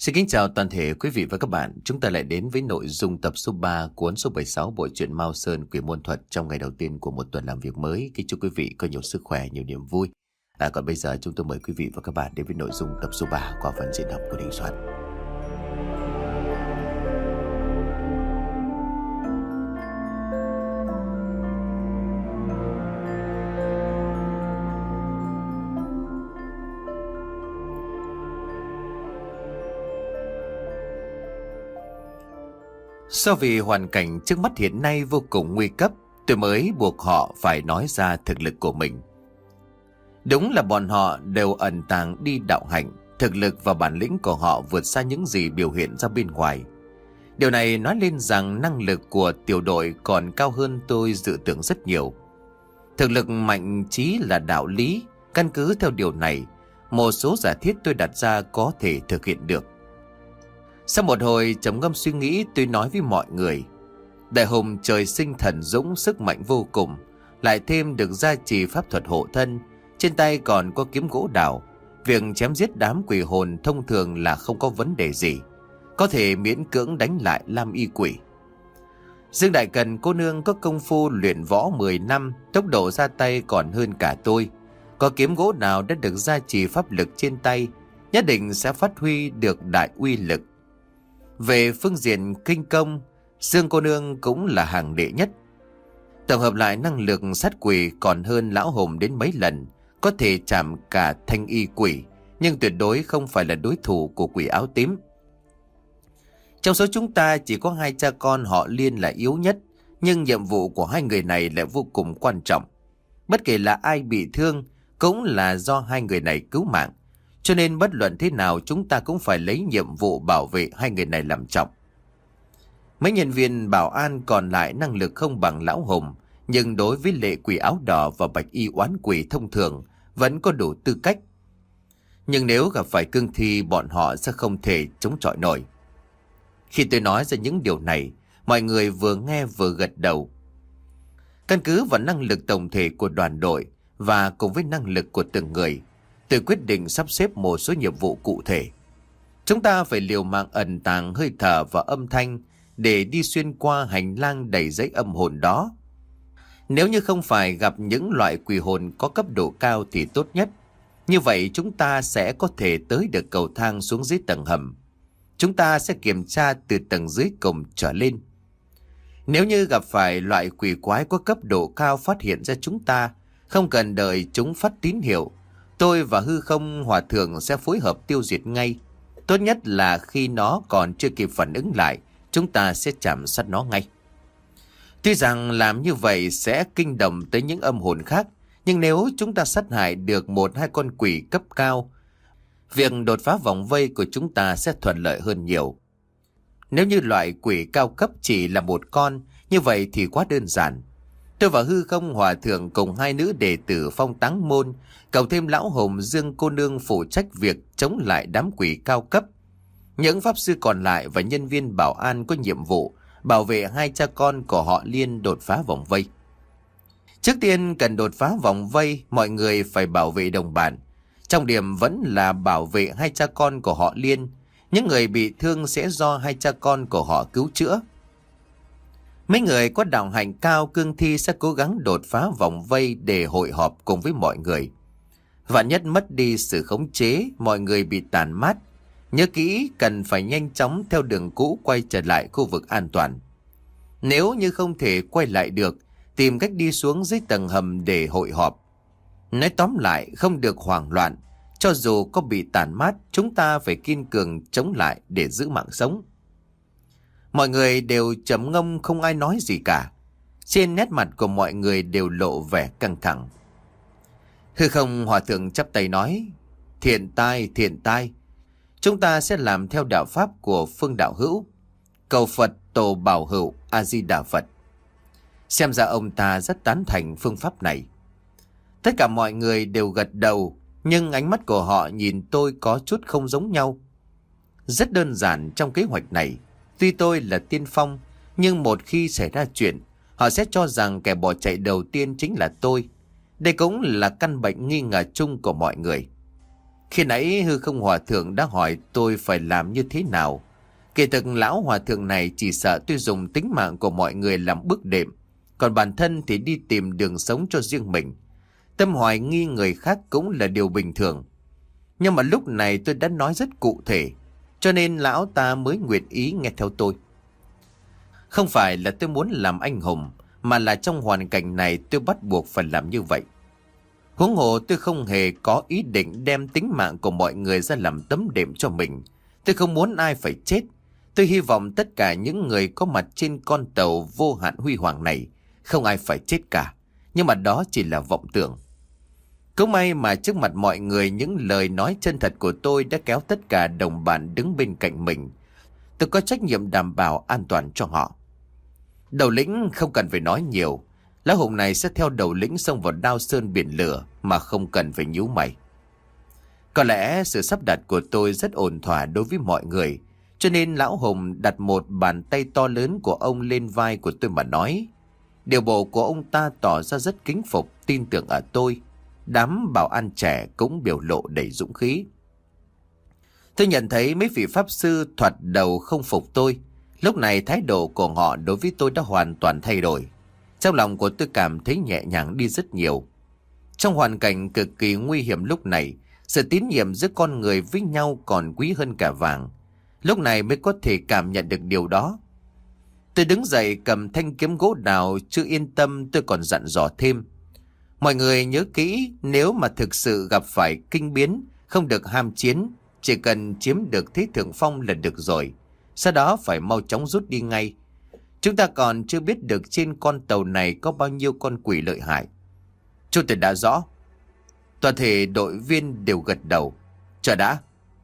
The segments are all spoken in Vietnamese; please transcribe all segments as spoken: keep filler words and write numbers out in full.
Xin kính chào toàn thể quý vị và các bạn. Chúng ta lại đến với nội dung tập số ba cuốn số bảy mươi sáu bộ truyện Mao Sơn Quỷ Môn Thuật trong ngày đầu tiên của một tuần làm việc mới. Kính chúc quý vị có nhiều sức khỏe, nhiều niềm vui. À, còn bây giờ chúng tôi mời quý vị và các bạn đến với nội dung tập số ba qua phần diễn đọc của Đình Soạn. Do vì hoàn cảnh trước mắt hiện nay vô cùng nguy cấp, tôi mới buộc họ phải nói ra thực lực của mình. Đúng là bọn họ đều ẩn tàng đi đạo hạnh, thực lực và bản lĩnh của họ vượt xa những gì biểu hiện ra bên ngoài. Điều này nói lên rằng năng lực của tiểu đội còn cao hơn tôi dự tưởng rất nhiều. Thực lực mạnh chí là đạo lý, căn cứ theo điều này, một số giả thiết tôi đặt ra có thể thực hiện được. Sau một hồi trầm ngâm suy nghĩ, tôi nói với mọi người: Đại hùng trời sinh thần dũng, sức mạnh vô cùng, lại thêm được gia trì pháp thuật hộ thân, trên tay còn có kiếm gỗ đào. Việc chém giết đám quỷ hồn thông thường là không có vấn đề gì, có thể miễn cưỡng đánh lại Lam Y Quỷ. Dương Đại Cần cô nương có công phu luyện võ mười năm, tốc độ ra tay còn hơn cả tôi. Có kiếm gỗ nào đã được gia trì pháp lực trên tay, nhất định sẽ phát huy được đại uy lực. Về phương diện kinh công, Dương cô nương cũng là hàng đệ nhất. Tổng hợp lại năng lực sát quỷ còn hơn lão hùng đến mấy lần, có thể chạm cả Thanh Y Quỷ, nhưng tuyệt đối không phải là đối thủ của quỷ áo tím. Trong số chúng ta chỉ có hai cha con họ Liên là yếu nhất, nhưng nhiệm vụ của hai người này lại vô cùng quan trọng. Bất kể là ai bị thương cũng là do hai người này cứu mạng, cho nên bất luận thế nào chúng ta cũng phải lấy nhiệm vụ bảo vệ hai người này làm trọng. Mấy nhân viên bảo an còn lại năng lực không bằng lão hùng, nhưng đối với lệ quỷ áo đỏ và bạch y oán quỷ thông thường vẫn có đủ tư cách. Nhưng nếu gặp phải cương thi, bọn họ sẽ không thể chống chọi nổi. Khi tôi nói ra những điều này, mọi người vừa nghe vừa gật đầu. Căn cứ vào năng lực tổng thể của đoàn đội và cùng với năng lực của từng người, tôi quyết định sắp xếp một số nhiệm vụ cụ thể. Chúng ta phải liều mạng ẩn tàng hơi thở và âm thanh để đi xuyên qua hành lang đầy giấy âm hồn đó. Nếu như không phải gặp những loại quỷ hồn có cấp độ cao thì tốt nhất. Như vậy chúng ta sẽ có thể tới được cầu thang xuống dưới tầng hầm. Chúng ta sẽ kiểm tra từ tầng dưới cùng trở lên. Nếu như gặp phải loại quỷ quái có cấp độ cao phát hiện ra chúng ta, không cần đợi chúng phát tín hiệu, tôi và hư không hòa thượng sẽ phối hợp tiêu diệt ngay. Tốt nhất là khi nó còn chưa kịp phản ứng lại, chúng ta sẽ chạm sát nó ngay. Tuy rằng làm như vậy sẽ kinh động tới những âm hồn khác, nhưng nếu chúng ta sát hại được một hai con quỷ cấp cao, việc đột phá vòng vây của chúng ta sẽ thuận lợi hơn nhiều. Nếu như loại quỷ cao cấp chỉ là một con, như vậy thì quá đơn giản. Tôi và hư không hòa thượng cùng hai nữ đệ tử Phong Táng Môn, cộng thêm lão hùng Dương cô nương phụ trách việc chống lại đám quỷ cao cấp. Những pháp sư còn lại và nhân viên bảo an có nhiệm vụ bảo vệ hai cha con của họ Liên đột phá vòng vây. Trước tiên cần đột phá vòng vây, mọi người phải bảo vệ đồng bạn. Trọng điểm vẫn là bảo vệ hai cha con của họ Liên. Những người bị thương sẽ do hai cha con của họ cứu chữa. Mấy người có đạo hạnh cao, cương thi sẽ cố gắng đột phá vòng vây để hội họp cùng với mọi người. Vạn nhất mất đi sự khống chế, mọi người bị tàn mát. Nhớ kỹ, cần phải nhanh chóng theo đường cũ quay trở lại khu vực an toàn. Nếu như không thể quay lại được, tìm cách đi xuống dưới tầng hầm để hội họp. Nói tóm lại, không được hoảng loạn. Cho dù có bị tàn mát, chúng ta phải kiên cường chống lại để giữ mạng sống. Mọi người đều trầm ngâm, không ai nói gì cả. Trên nét mặt của mọi người đều lộ vẻ căng thẳng. Hư không hòa thượng chắp tay nói: Thiện tai, thiện tai. Chúng ta sẽ làm theo đạo pháp của Phương Đạo Hữu. Cầu Phật tổ bảo hữu, A-di-đà Phật. Xem ra ông ta rất tán thành phương pháp này. Tất cả mọi người đều gật đầu, nhưng ánh mắt của họ nhìn tôi có chút không giống nhau. Rất đơn giản trong kế hoạch này. Tuy tôi là tiên phong, nhưng một khi xảy ra chuyện, họ sẽ cho rằng kẻ bỏ chạy đầu tiên chính là tôi. Đây cũng là căn bệnh nghi ngờ chung của mọi người. Khi nãy hư không hòa thượng đã hỏi tôi phải làm như thế nào. Kỳ thực lão hòa thượng này chỉ sợ tôi dùng tính mạng của mọi người làm bước đệm, còn bản thân thì đi tìm đường sống cho riêng mình. Tâm hoài nghi người khác cũng là điều bình thường. Nhưng mà lúc này tôi đã nói rất cụ thể, cho nên lão ta mới nguyện ý nghe theo tôi. Không phải là tôi muốn làm anh hùng, mà là trong hoàn cảnh này tôi bắt buộc phải làm như vậy. Huống hồ tôi không hề có ý định đem tính mạng của mọi người ra làm tấm đệm cho mình. Tôi không muốn ai phải chết. Tôi hy vọng tất cả những người có mặt trên con tàu vô hạn huy hoàng này không ai phải chết cả. Nhưng mà đó chỉ là vọng tưởng. Cũng may mà trước mặt mọi người, những lời nói chân thật của tôi đã kéo tất cả đồng bạn đứng bên cạnh mình. Tôi có trách nhiệm đảm bảo an toàn cho họ. Đầu lĩnh không cần phải nói nhiều. Lão hùng này sẽ theo đầu lĩnh xông vào Đao Sơn biển lửa mà không cần phải nhíu mày. Có lẽ sự sắp đặt của tôi rất ổn thỏa đối với mọi người, cho nên lão hùng đặt một bàn tay to lớn của ông lên vai của tôi mà nói. Điều bộ của ông ta tỏ ra rất kính phục, tin tưởng ở tôi. Đám bảo an trẻ cũng biểu lộ đầy dũng khí. Tôi nhận thấy mấy vị pháp sư thoạt đầu không phục tôi. Lúc này thái độ của họ đối với tôi đã hoàn toàn thay đổi. Trong lòng của tôi cảm thấy nhẹ nhàng đi rất nhiều. Trong hoàn cảnh cực kỳ nguy hiểm lúc này, sự tín nhiệm giữa con người với nhau còn quý hơn cả vàng. Lúc này mới có thể cảm nhận được điều đó. Tôi đứng dậy cầm thanh kiếm gỗ đào, chưa yên tâm tôi còn dặn dò thêm. Mọi người nhớ kỹ, nếu mà thực sự gặp phải kinh biến, không được ham chiến, chỉ cần chiếm được thế thượng phong là được rồi. Sau đó phải mau chóng rút đi ngay. Chúng ta còn chưa biết được trên con tàu này có bao nhiêu con quỷ lợi hại. Chú tôi đã rõ. Toàn thể đội viên đều gật đầu. Chờ đã.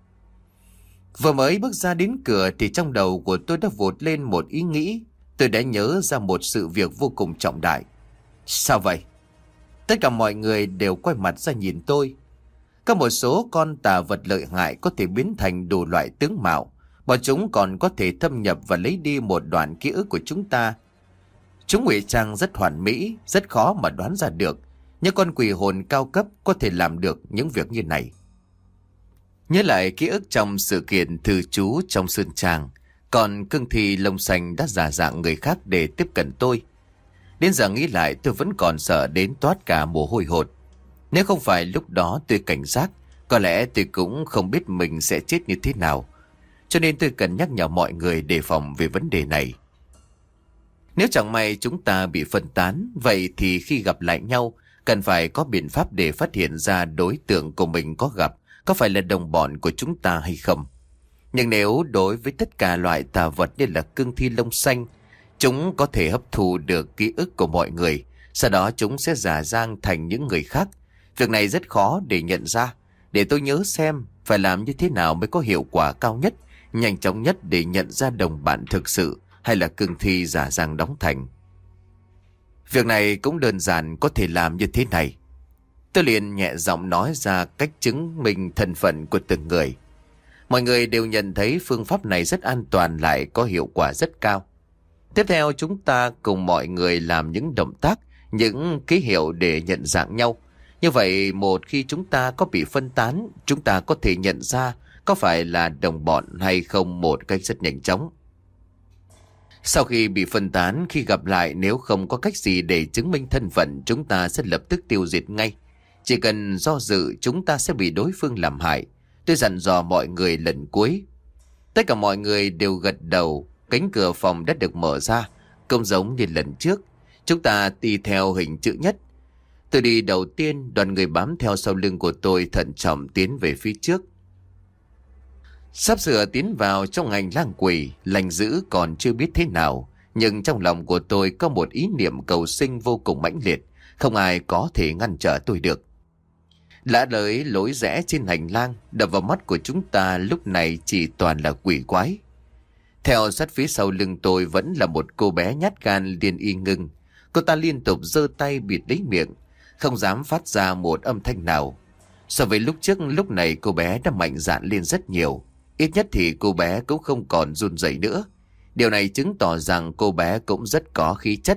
Vừa mới bước ra đến cửa thì trong đầu của tôi đã vụt lên một ý nghĩ. Tôi đã nhớ ra một sự việc vô cùng trọng đại. Sao vậy? Tất cả mọi người đều quay mặt ra nhìn tôi. Có một số con tà vật lợi hại có thể biến thành đủ loại tướng mạo. Bọn chúng còn có thể thâm nhập và lấy đi một đoạn ký ức của chúng ta. Chúng ngụy trang rất hoàn mỹ, rất khó mà đoán ra được. Nhưng con quỷ hồn cao cấp có thể làm được những việc như này. Nhớ lại ký ức trong sự kiện thư chú trong sơn tràng, còn cương thi lông xanh đã giả dạng người khác để tiếp cận tôi. Đến giờ nghĩ lại tôi vẫn còn sợ đến toát cả mồ hôi hột. Nếu không phải lúc đó tôi cảnh giác, có lẽ tôi cũng không biết mình sẽ chết như thế nào. Cho nên tôi cần nhắc nhở mọi người đề phòng về vấn đề này. Nếu chẳng may chúng ta bị phân tán, vậy thì khi gặp lại nhau, cần phải có biện pháp để phát hiện ra đối tượng của mình có gặp, có phải là đồng bọn của chúng ta hay không. Nhưng nếu đối với tất cả loại tà vật như là cương thi lông xanh, chúng có thể hấp thụ được ký ức của mọi người, sau đó chúng sẽ giả dang thành những người khác. Việc này rất khó để nhận ra. Để tôi nhớ xem phải làm như thế nào mới có hiệu quả cao nhất, nhanh chóng nhất để nhận ra đồng bạn thực sự hay là cương thi giả dang đóng thành. Việc này cũng đơn giản, có thể làm như thế này. Tôi liền nhẹ giọng nói ra cách chứng minh thân phận của từng người. Mọi người đều nhận thấy phương pháp này rất an toàn, lại có hiệu quả rất cao. Tiếp theo chúng ta cùng mọi người làm những động tác, những ký hiệu để nhận dạng nhau. Như vậy một khi chúng ta có bị phân tán, chúng ta có thể nhận ra có phải là đồng bọn hay không một cách rất nhanh chóng. Sau khi bị phân tán, khi gặp lại nếu không có cách gì để chứng minh thân phận, chúng ta sẽ lập tức tiêu diệt ngay. Chỉ cần do dự, chúng ta sẽ bị đối phương làm hại. Tôi dặn dò mọi người lần cuối. Tất cả mọi người đều gật đầu. Cánh cửa phòng đã được mở ra, cũng giống như lần trước. Chúng ta đi theo hình chữ nhất. Tôi đi đầu tiên, đoàn người bám theo sau lưng của tôi thận trọng tiến về phía trước. Sắp sửa tiến vào trong hành lang quỷ, lành dữ còn chưa biết thế nào, nhưng trong lòng của tôi có một ý niệm cầu sinh vô cùng mãnh liệt, không ai có thể ngăn trở tôi được. Lã lới lối rẽ trên hành lang, đập vào mắt của chúng ta lúc này chỉ toàn là quỷ quái. Theo sát phía sau lưng tôi vẫn là một cô bé nhát gan liền y ngưng. Cô ta liên tục giơ tay bịt lấy miệng, không dám phát ra một âm thanh nào. So với lúc trước, lúc này cô bé đã mạnh dạn lên rất nhiều. Ít nhất thì cô bé cũng không còn run rẩy nữa. Điều này chứng tỏ rằng cô bé cũng rất có khí chất.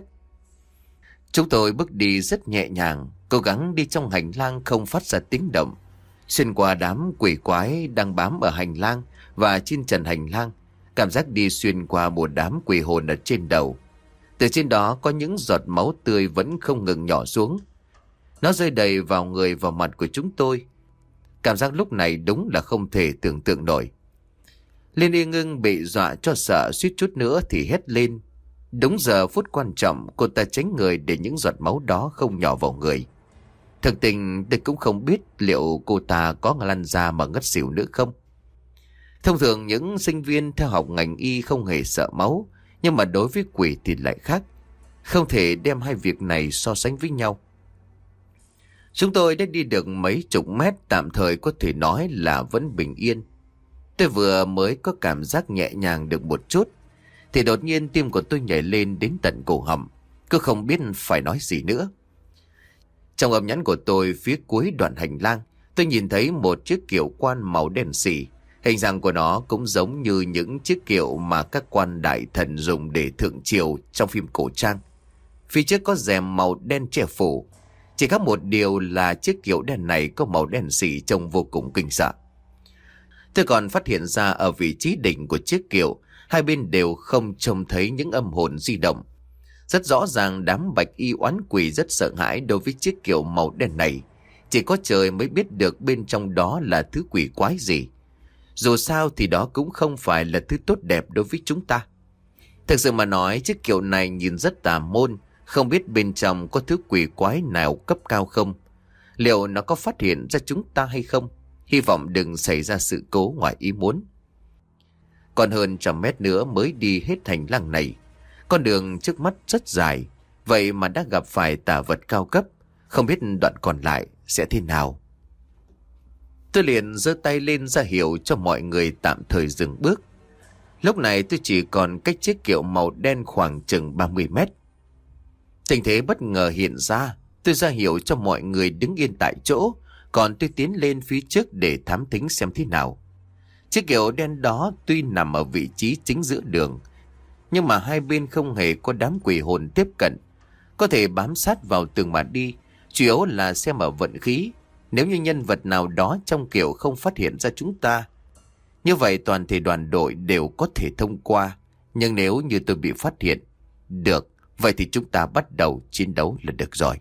Chúng tôi bước đi rất nhẹ nhàng, cố gắng đi trong hành lang không phát ra tiếng động. Xuyên qua đám quỷ quái đang bám ở hành lang và trên trần hành lang, cảm giác đi xuyên qua một đám quỷ hồn ở trên đầu. Từ trên đó có những giọt máu tươi vẫn không ngừng nhỏ xuống. Nó rơi đầy vào người vào mặt của chúng tôi. Cảm giác lúc này đúng là không thể tưởng tượng nổi. Liên Y Ngưng bị dọa cho sợ, suýt chút nữa thì hét lên. Đúng giờ phút quan trọng, cô ta tránh người để những giọt máu đó không nhỏ vào người. Thực tình tôi cũng không biết liệu cô ta có lăn ra mà ngất xỉu nữa không. Thông thường những sinh viên theo học ngành y không hề sợ máu, nhưng mà đối với quỷ thì lại khác. Không thể đem hai việc này so sánh với nhau. Chúng tôi đã đi được mấy chục mét, tạm thời có thể nói là vẫn bình yên. Tôi vừa mới có cảm giác nhẹ nhàng được một chút, thì đột nhiên tim của tôi nhảy lên đến tận cổ họng. Cứ không biết phải nói gì nữa. Trong âm nhãn của tôi, phía cuối đoạn hành lang, tôi nhìn thấy một chiếc kiệu quan màu đen xỉ. Hình dạng của nó cũng giống như những chiếc kiệu mà các quan đại thần dùng để thượng triều trong phim cổ trang. Phía trước có rèm màu đen che phủ. Chỉ có một điều là chiếc kiệu đen này có màu đen xỉ trông vô cùng kinh sợ. Tôi còn phát hiện ra ở vị trí đỉnh của chiếc kiệu, hai bên đều không trông thấy những âm hồn di động. Rất rõ ràng đám bạch y oán quỷ rất sợ hãi đối với chiếc kiệu màu đen này. Chỉ có trời mới biết được bên trong đó là thứ quỷ quái gì. Dù sao thì đó cũng không phải là thứ tốt đẹp đối với chúng ta. Thực sự mà nói, chiếc kiệu này nhìn rất tà môn. Không biết bên trong có thứ quỷ quái nào cấp cao không? Liệu nó có phát hiện ra chúng ta hay không? Hy vọng đừng xảy ra sự cố ngoài ý muốn. Còn hơn trăm mét nữa mới đi hết hành lang này. Con đường trước mắt rất dài, vậy mà đã gặp phải tà vật cao cấp. Không biết đoạn còn lại sẽ thế nào. Tôi liền giơ tay lên ra hiệu cho mọi người tạm thời dừng bước. Lúc này tôi chỉ còn cách chiếc kiệu màu đen khoảng chừng ba mươi mét. Tình thế bất ngờ hiện ra, tôi ra hiệu cho mọi người đứng yên tại chỗ, còn tôi tiến lên phía trước để thám thính xem thế nào. Chiếc kiệu đen đó tuy nằm ở vị trí chính giữa đường, nhưng mà hai bên không hề có đám quỷ hồn tiếp cận. Có thể bám sát vào tường mà đi, chủ yếu là xem ở vận khí. Nếu như nhân vật nào đó trong kiệu không phát hiện ra chúng ta, như vậy toàn thể đoàn đội đều có thể thông qua. Nhưng nếu như tôi bị phát hiện, được, vậy thì chúng ta bắt đầu chiến đấu là được rồi.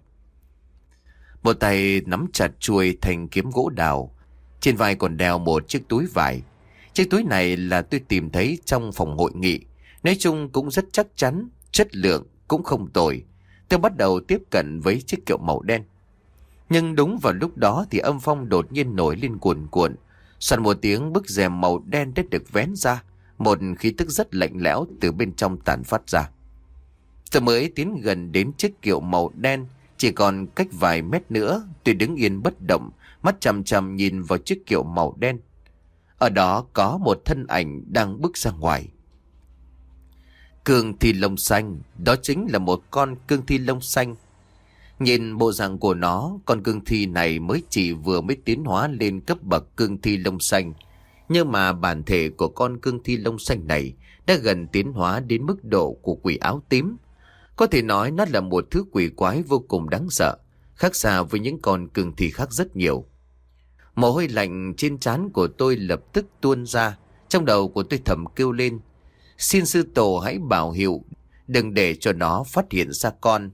Một tay nắm chặt chuôi thanh kiếm gỗ đào, trên vai còn đeo một chiếc túi vải. Chiếc túi này là tôi tìm thấy trong phòng hội nghị. Nói chung cũng rất chắc chắn, chất lượng cũng không tồi. Tôi bắt đầu tiếp cận với chiếc kiệu màu đen. Nhưng đúng vào lúc đó thì âm phong đột nhiên nổi lên cuồn cuộn. Soạn một tiếng, bức rèm màu đen đã được vén ra. Một khí tức rất lạnh lẽo từ bên trong tản phát ra. Tôi mới tiến gần đến chiếc kiệu màu đen, chỉ còn cách vài mét nữa. Tôi đứng yên bất động, mắt chằm chằm nhìn vào chiếc kiệu màu đen. Ở đó có một thân ảnh đang bước ra ngoài. Cương thi lông xanh, đó chính là một con cương thi lông xanh. Nhìn bộ dạng của nó, con cương thi này mới chỉ vừa mới tiến hóa lên cấp bậc cương thi lông xanh. Nhưng mà bản thể của con cương thi lông xanh này đã gần tiến hóa đến mức độ của quỷ áo tím. Có thể nói nó là một thứ quỷ quái vô cùng đáng sợ, khác xa với những con cương thi khác rất nhiều. Mồ hôi lạnh trên trán của tôi lập tức tuôn ra. Trong đầu của tôi thầm kêu lên: xin sư tổ hãy bảo hiệu, đừng để cho nó phát hiện ra con.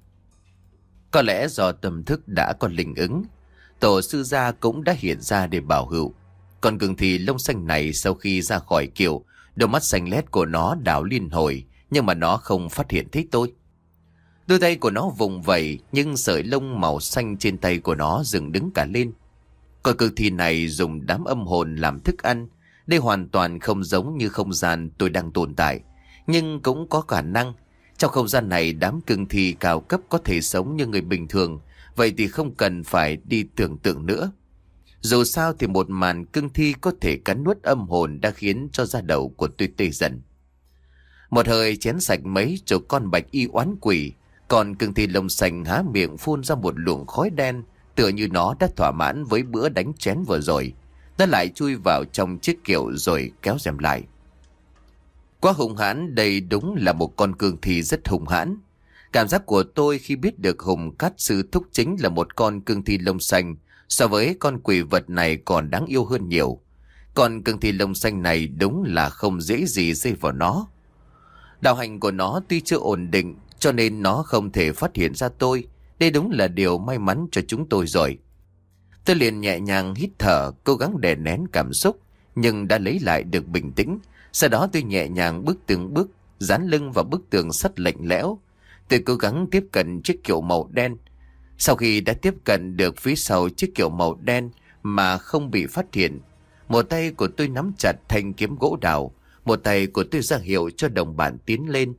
Có lẽ do tâm thức đã có linh ứng, tổ sư gia cũng đã hiện ra để bảo hữu. Con cương thi lông xanh này sau khi ra khỏi kiệu, đôi mắt xanh lét của nó đảo liên hồi, nhưng mà nó không phát hiện thấy tôi. Đôi tay của nó vùng vẫy, nhưng sợi lông màu xanh trên tay của nó dựng đứng cả lên. Con cương thi này dùng đám âm hồn làm thức ăn. Đây hoàn toàn không giống như không gian tôi đang tồn tại, nhưng cũng có khả năng trong không gian này đám cương thi cao cấp có thể sống như người bình thường. Vậy thì không cần phải đi tưởng tượng nữa. Dù sao thì một màn cương thi có thể cắn nuốt âm hồn đã khiến cho da đầu của tôi tê dần. Một hơi chén sạch mấy chục con bạch y oán quỷ, còn cương thi lông xanh há miệng phun ra một luồng khói đen, tựa như nó đã thỏa mãn với bữa đánh chén vừa rồi. Nó lại chui vào trong chiếc kiệu rồi kéo rèm lại. Quá hung hãn, đây đúng là một con cương thi rất hung hãn. Cảm giác của tôi khi biết được Hùng Cát Sư Thúc chính là một con cương thi lông xanh So với con quỷ vật này còn đáng yêu hơn nhiều. Còn cương thi lông xanh này đúng là không dễ gì dây vào nó. Đạo hành của nó tuy chưa ổn định, cho nên nó không thể phát hiện ra tôi. Đây đúng là điều may mắn cho chúng tôi rồi. Tôi liền nhẹ nhàng hít thở, cố gắng đè nén cảm xúc, nhưng đã lấy lại được bình tĩnh. Sau đó tôi nhẹ nhàng bước từng bước, dán lưng vào bức tường sắt lạnh lẽo. Tôi cố gắng tiếp cận chiếc kiệu màu đen. Sau khi đã tiếp cận được phía sau chiếc kiệu màu đen mà không bị phát hiện, một tay của tôi nắm chặt thanh kiếm gỗ đào, một tay của tôi ra hiệu cho đồng bạn tiến lên.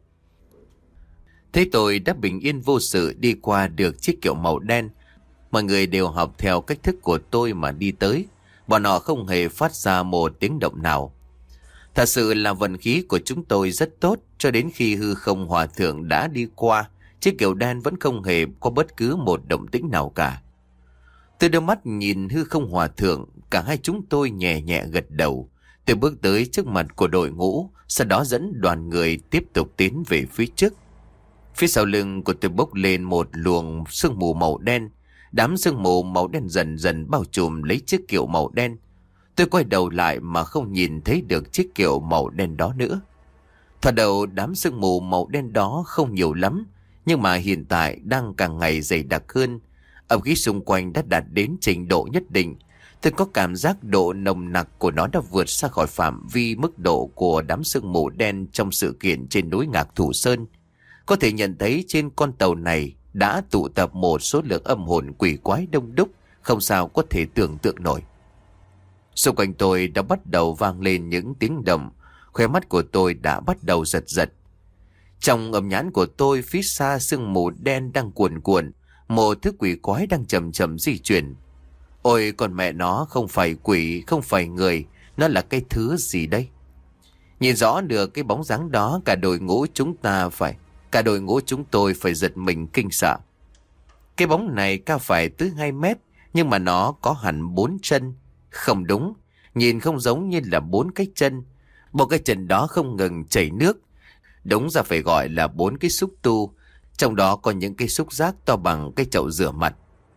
Thế tôi đã bình yên vô sự đi qua được chiếc kiệu màu đen. Mọi người đều học theo cách thức của tôi mà đi tới. Bọn họ không hề phát ra một tiếng động nào. Thật sự là vận khí của chúng tôi rất tốt, cho đến khi hư không hòa thượng đã đi qua, chiếc kiệu đen vẫn không hề có bất cứ một động tĩnh nào cả. Tôi đưa mắt nhìn hư không hòa thượng, cả hai chúng tôi nhẹ nhẹ gật đầu. Tôi bước tới trước mặt của đội ngũ, sau đó dẫn đoàn người tiếp tục tiến về phía trước. Phía sau lưng của tôi bốc lên một luồng sương mù màu đen. Đám sương mù màu đen dần dần bao trùm lấy chiếc kiệu màu đen. Tôi quay đầu lại mà không nhìn thấy được chiếc kiệu màu đen đó nữa. Thoạt đầu đám sương mù màu đen đó không nhiều lắm, nhưng mà hiện tại đang càng ngày dày đặc hơn. Âm khí xung quanh đã đạt đến trình độ nhất định. Tôi có cảm giác độ nồng nặc của nó đã vượt xa khỏi phạm vi mức độ của đám sương mù đen trong sự kiện trên núi Ngạc Thủ Sơn. Có thể nhận thấy trên con tàu này đã tụ tập một số lượng âm hồn quỷ quái đông đúc, không sao có thể tưởng tượng nổi. Xung quanh tôi đã bắt đầu vang lên những tiếng động, khóe mắt của tôi đã bắt đầu giật giật. Trong âm nhãn của tôi, phía xa sương mù đen đang cuồn cuộn, một thứ quỷ quái đang chậm chậm di chuyển. Ôi còn mẹ nó, không phải quỷ, không phải người, nó là cái thứ gì đây? Nhìn rõ được cái bóng dáng đó, cả đội ngũ chúng ta phải, cả đội ngũ chúng tôi phải giật mình kinh sợ. Cái bóng này cao phải tới hai mét, nhưng mà nó có hẳn bốn chân. Không đúng, nhìn không giống như là bốn cái chân. Một cái chân đó không ngừng chảy nước. Đúng ra phải gọi là bốn cái xúc tu, trong đó có những cái xúc giác to bằng cái chậu rửa mặt.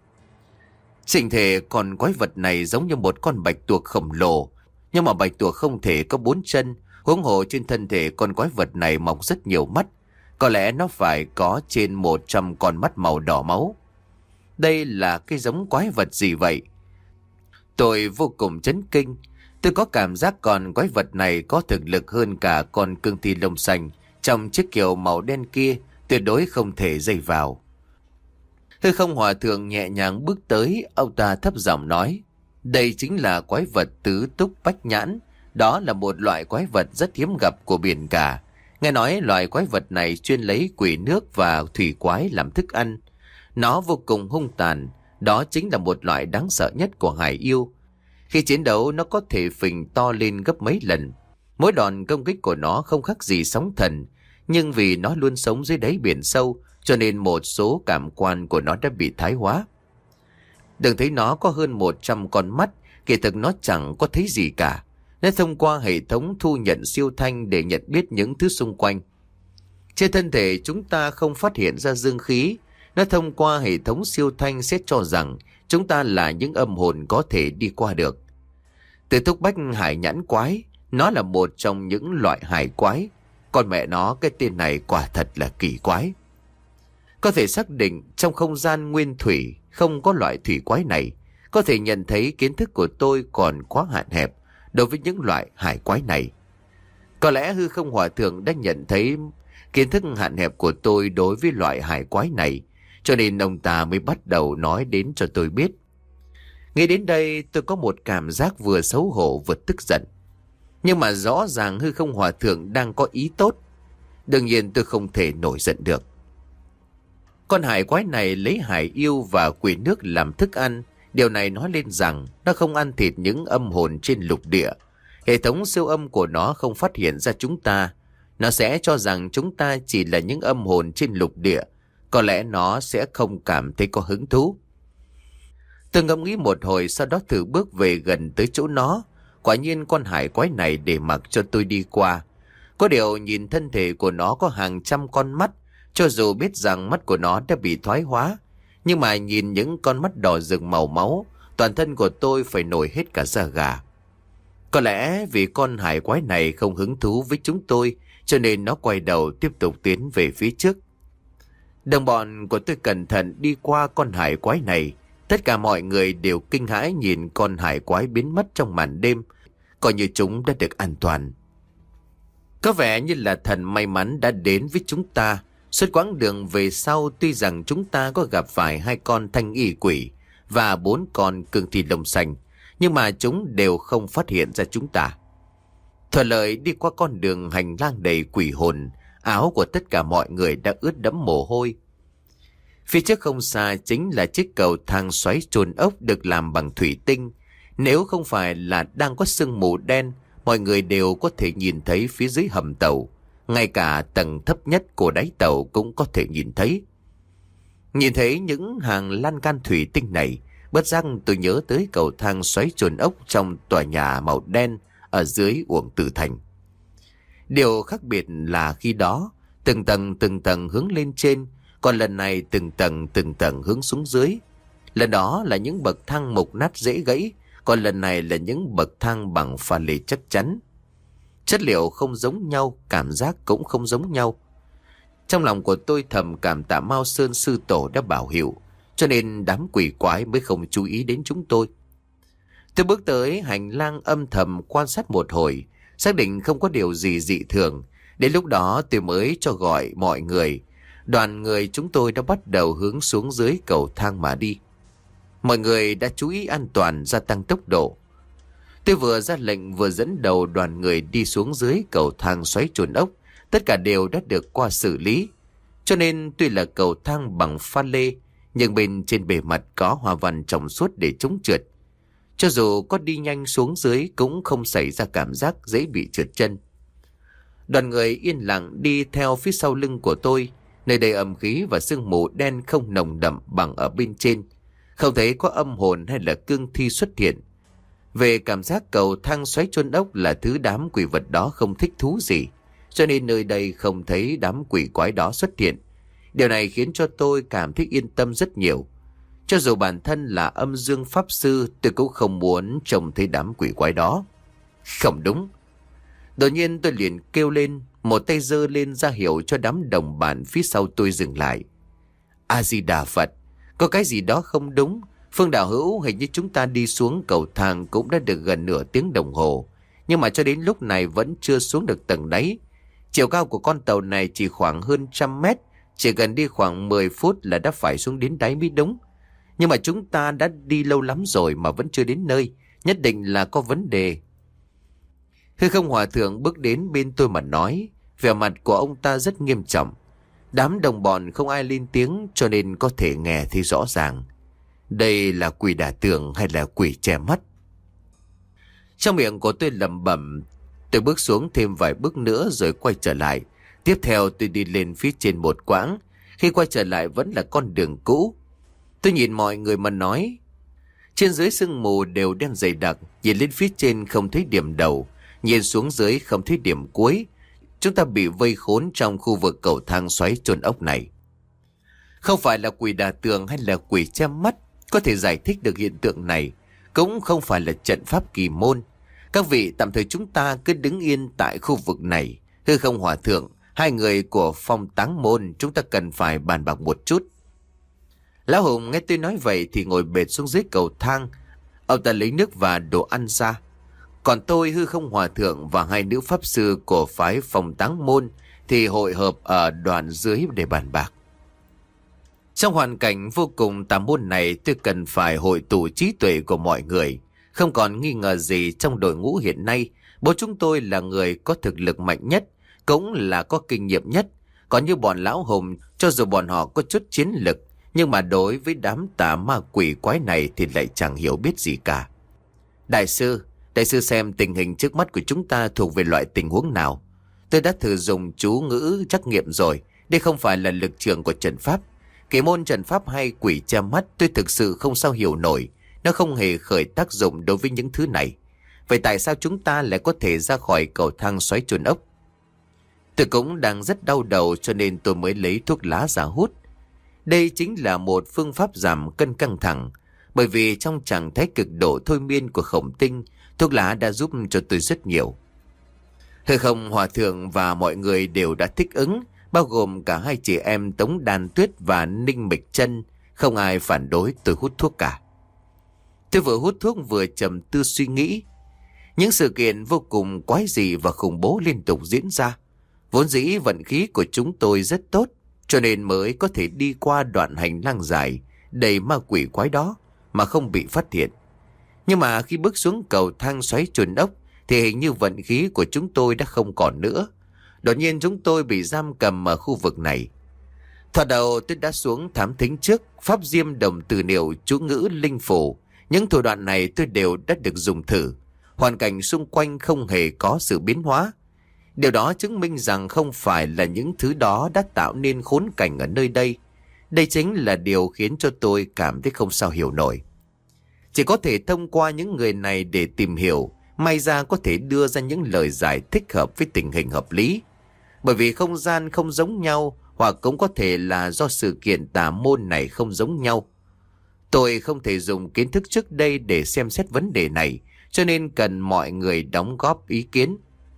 Chỉnh thể con quái vật này giống như một con bạch tuộc khổng lồ, nhưng mà bạch tuộc không thể có bốn chân, huống hồ trên thân thể con quái vật này mọc rất nhiều mắt. Có lẽ nó phải có trên một trăm con mắt màu đỏ máu. Đây là cái giống quái vật gì vậy? Tôi vô cùng chấn kinh. Tôi có cảm giác con quái vật này có thực lực hơn cả con cương thi lông xanh trong chiếc kiệu màu đen kia, tuyệt đối không thể dây vào. Hư không hòa thượng nhẹ nhàng bước tới, ông ta thấp giọng nói: đây chính là quái vật tứ túc bách nhãn. Đó là một loại quái vật rất hiếm gặp của biển cả. Nghe nói loại quái vật này chuyên lấy quỷ nước và thủy quái làm thức ăn. Nó vô cùng hung tàn, đó chính là một loại đáng sợ nhất của hải yêu. Khi chiến đấu nó có thể phình to lên gấp mấy lần. Mỗi đòn công kích của nó không khác gì sóng thần, nhưng vì nó luôn sống dưới đáy biển sâu, cho nên một số cảm quan của nó đã bị thái hóa. Đừng thấy nó có hơn một trăm con mắt, kỳ thực nó chẳng có thấy gì cả. Nó thông qua hệ thống thu nhận siêu thanh để nhận biết những thứ xung quanh. Trên thân thể chúng ta không phát hiện ra dương khí. Nó thông qua hệ thống siêu thanh sẽ cho rằng chúng ta là những âm hồn có thể đi qua được. Từ thúc bách hải nhãn quái, nó là một trong những loại hải quái. Còn mẹ nó, cái tên này quả thật là kỳ quái. Có thể xác định trong không gian nguyên thủy không có loại thủy quái này. Có thể nhận thấy kiến thức của tôi còn quá hạn hẹp đối với những loại hải quái này. Có lẽ hư không hòa thượng đã nhận thấy kiến thức hạn hẹp của tôi đối với loại hải quái này, cho nên ông ta mới bắt đầu nói đến cho tôi biết. Nghĩ đến đây tôi có một cảm giác vừa xấu hổ vừa tức giận. Nhưng mà rõ ràng hư không hòa thượng đang có ý tốt. Đương nhiên tôi không thể nổi giận được. Con hải quái này lấy hải yêu và quỷ nước làm thức ăn. Điều này nói lên rằng nó không ăn thịt những âm hồn trên lục địa. Hệ thống siêu âm của nó không phát hiện ra chúng ta. Nó sẽ cho rằng chúng ta chỉ là những âm hồn trên lục địa. Có lẽ nó sẽ không cảm thấy có hứng thú. Tôi ngẫm nghĩ một hồi, sau đó thử bước về gần tới chỗ nó. Quả nhiên con hải quái này để mặc cho tôi đi qua. Có điều nhìn thân thể của nó có hàng trăm con mắt. Cho dù biết rằng mắt của nó đã bị thoái hóa, nhưng mà nhìn những con mắt đỏ rực màu máu, toàn thân của tôi phải nổi hết cả da gà. Có lẽ vì con hải quái này không hứng thú với chúng tôi, cho nên nó quay đầu tiếp tục tiến về phía trước. Đồng bọn của tôi cẩn thận đi qua con hải quái này. Tất cả mọi người đều kinh hãi nhìn con hải quái biến mất trong màn đêm, coi như chúng đã được an toàn. Có vẻ như là thần may mắn đã đến với chúng ta. Suốt quãng đường về sau, tuy rằng chúng ta có gặp phải hai con thanh y quỷ và bốn con cương thi lông xanh, nhưng mà chúng đều không phát hiện ra chúng ta. Thuận lợi đi qua con đường hành lang đầy quỷ hồn, áo của tất cả mọi người đã ướt đẫm mồ hôi. Phía trước không xa chính là chiếc cầu thang xoáy chôn ốc được làm bằng thủy tinh. Nếu không phải là đang có sương mù đen, mọi người đều có thể nhìn thấy phía dưới hầm tàu. Ngay cả tầng thấp nhất của đáy tàu cũng có thể nhìn thấy. Nhìn thấy những hàng lan can thủy tinh này, bất giác tôi nhớ tới cầu thang xoáy chôn ốc trong tòa nhà màu đen ở dưới Uổng Tử Thành. Điều khác biệt là khi đó, từng tầng từng tầng hướng lên trên, còn lần này từng tầng từng tầng hướng xuống dưới. Lần đó là những bậc thang mục nát dễ gãy, còn lần này là những bậc thang bằng pha lê chắc chắn. Chất liệu không giống nhau, cảm giác cũng không giống nhau. Trong lòng của tôi thầm cảm tạ Mao Sơn sư tổ đã bảo hiệu, cho nên đám quỷ quái mới không chú ý đến chúng tôi. Tôi bước tới hành lang âm thầm quan sát một hồi, xác định không có điều gì dị thường. Đến lúc đó tôi mới cho gọi mọi người. Đoàn người chúng tôi đã bắt đầu hướng xuống dưới cầu thang mà đi. Mọi người đã chú ý an toàn, gia tăng tốc độ. Tôi vừa ra lệnh vừa dẫn đầu đoàn người đi xuống dưới cầu thang xoáy chôn ốc. Tất cả đều đã được qua xử lý. Cho nên tuy là cầu thang bằng pha lê, nhưng bên trên bề mặt có hoa văn trong suốt để chống trượt. Cho dù có đi nhanh xuống dưới cũng không xảy ra cảm giác dễ bị trượt chân. Đoàn người yên lặng đi theo phía sau lưng của tôi. Nơi đây âm khí và sương mù đen không nồng đậm bằng ở bên trên. Không thấy có âm hồn hay là cương thi xuất hiện. Về cảm giác cầu thang xoáy chôn ốc là thứ đám quỷ vật đó không thích thú gì, cho nên nơi đây không thấy đám quỷ quái đó xuất hiện. Điều này khiến cho tôi cảm thấy yên tâm rất nhiều. Cho dù bản thân là âm dương pháp sư, tôi cũng không muốn trông thấy đám quỷ quái đó. Không đúng. Đột nhiên tôi liền kêu lên, một tay giơ lên ra hiệu cho đám đồng bạn phía sau tôi dừng lại. A-di-đà Phật, có cái gì đó không đúng. Phương đạo hữu, hình như chúng ta đi xuống cầu thang cũng đã được gần nửa tiếng đồng hồ, nhưng mà cho đến lúc này vẫn chưa xuống được tầng đáy. Chiều cao của con tàu này chỉ khoảng hơn trăm mét, chỉ cần đi khoảng mười phút là đã phải xuống đến đáy mới đúng. Nhưng mà chúng ta đã đi lâu lắm rồi mà vẫn chưa đến nơi, nhất định là có vấn đề. Hư Không Hòa Thượng bước đến bên tôi mà nói, vẻ mặt của ông ta rất nghiêm trọng. Đám đồng bọn không ai lên tiếng cho nên có thể nghe thấy rõ ràng. Đây là quỷ đả tường hay là quỷ che mắt? Trong miệng của tôi lẩm bẩm. Tôi bước xuống thêm vài bước nữa rồi quay trở lại. Tiếp theo tôi đi lên phía trên một quãng. Khi quay trở lại vẫn là con đường cũ. Tôi nhìn mọi người mà nói. Trên dưới sương mù đều đen dày đặc. Nhìn lên phía trên không thấy điểm đầu, nhìn xuống dưới không thấy điểm cuối. Chúng ta bị vây khốn trong khu vực cầu thang xoáy chôn ốc này. Không phải là quỷ đả tường hay là quỷ che mắt có thể giải thích được hiện tượng này, cũng không phải là trận pháp kỳ môn. Các vị tạm thời chúng ta cứ đứng yên tại khu vực này. Hư Không Hòa Thượng, hai người của Phong Táng Môn, chúng ta cần phải bàn bạc một chút. Lão Hùng nghe tôi nói vậy thì ngồi bệt xuống dưới cầu thang. Ông ta lấy nước và đồ ăn ra. Còn tôi, Hư Không Hòa Thượng và hai nữ pháp sư của phái Phong Táng Môn thì hội hợp ở đoạn dưới để bàn bạc. Trong hoàn cảnh vô cùng tà môn này, tôi cần phải hội tụ trí tuệ của mọi người. Không còn nghi ngờ gì trong đội ngũ hiện nay, bố chúng tôi là người có thực lực mạnh nhất, cũng là có kinh nghiệm nhất. Còn như bọn lão hùng, cho dù bọn họ có chút chiến lực, nhưng mà đối với đám tà ma quỷ quái này thì lại chẳng hiểu biết gì cả. Đại sư, đại sư xem tình hình trước mắt của chúng ta thuộc về loại tình huống nào? Tôi đã thử dùng chú ngữ trắc nghiệm rồi, đây không phải là lực trường của trận pháp. Kỳ môn trận pháp hay quỷ che mắt tôi thực sự không sao hiểu nổi. Nó không hề khởi tác dụng đối với những thứ này. Vậy tại sao chúng ta lại có thể ra khỏi cầu thang xoáy chôn ốc? Tôi cũng đang rất đau đầu cho nên tôi mới lấy thuốc lá ra hút. Đây chính là một phương pháp giảm cân căng thẳng. Bởi vì trong trạng thái cực độ thôi miên của khổng tinh, thuốc lá đã giúp cho tôi rất nhiều. Hư Không Hòa Thượng và mọi người đều đã thích ứng, bao gồm cả hai chị em Tống Đan Tuyết và Ninh Mịch Chân. Không ai phản đối tôi hút thuốc cả. Tôi vừa hút thuốc vừa trầm tư suy nghĩ. Những sự kiện vô cùng quái dị và khủng bố liên tục diễn ra. Vốn dĩ vận khí của chúng tôi rất tốt, cho nên mới có thể đi qua đoạn hành lang dài đầy ma quỷ quái đó mà không bị phát hiện. Nhưng mà khi bước xuống cầu thang xoáy chuồn ốc thì hình như vận khí của chúng tôi đã không còn nữa. Đột nhiên chúng tôi bị giam cầm ở khu vực này. Thoạt đầu tôi đã xuống thám thính trước, pháp diêm đồng từ niệu, chú ngữ, linh phù. Những thủ đoạn này tôi đều đã được dùng thử. Hoàn cảnh xung quanh không hề có sự biến hóa. Điều đó chứng minh rằng không phải là những thứ đó đã tạo nên khốn cảnh ở nơi đây. Đây chính là điều khiến cho tôi cảm thấy không sao hiểu nổi. Chỉ có thể thông qua những người này để tìm hiểu, may ra có thể đưa ra những lời giải thích hợp với tình hình hợp lý. Bởi vì không gian không giống nhau, hoặc cũng có thể là do sự kiện tà môn này không giống nhau. Tôi không thể dùng kiến thức trước đây để xem xét vấn đề này, cho nên cần mọi người đóng góp ý kiến.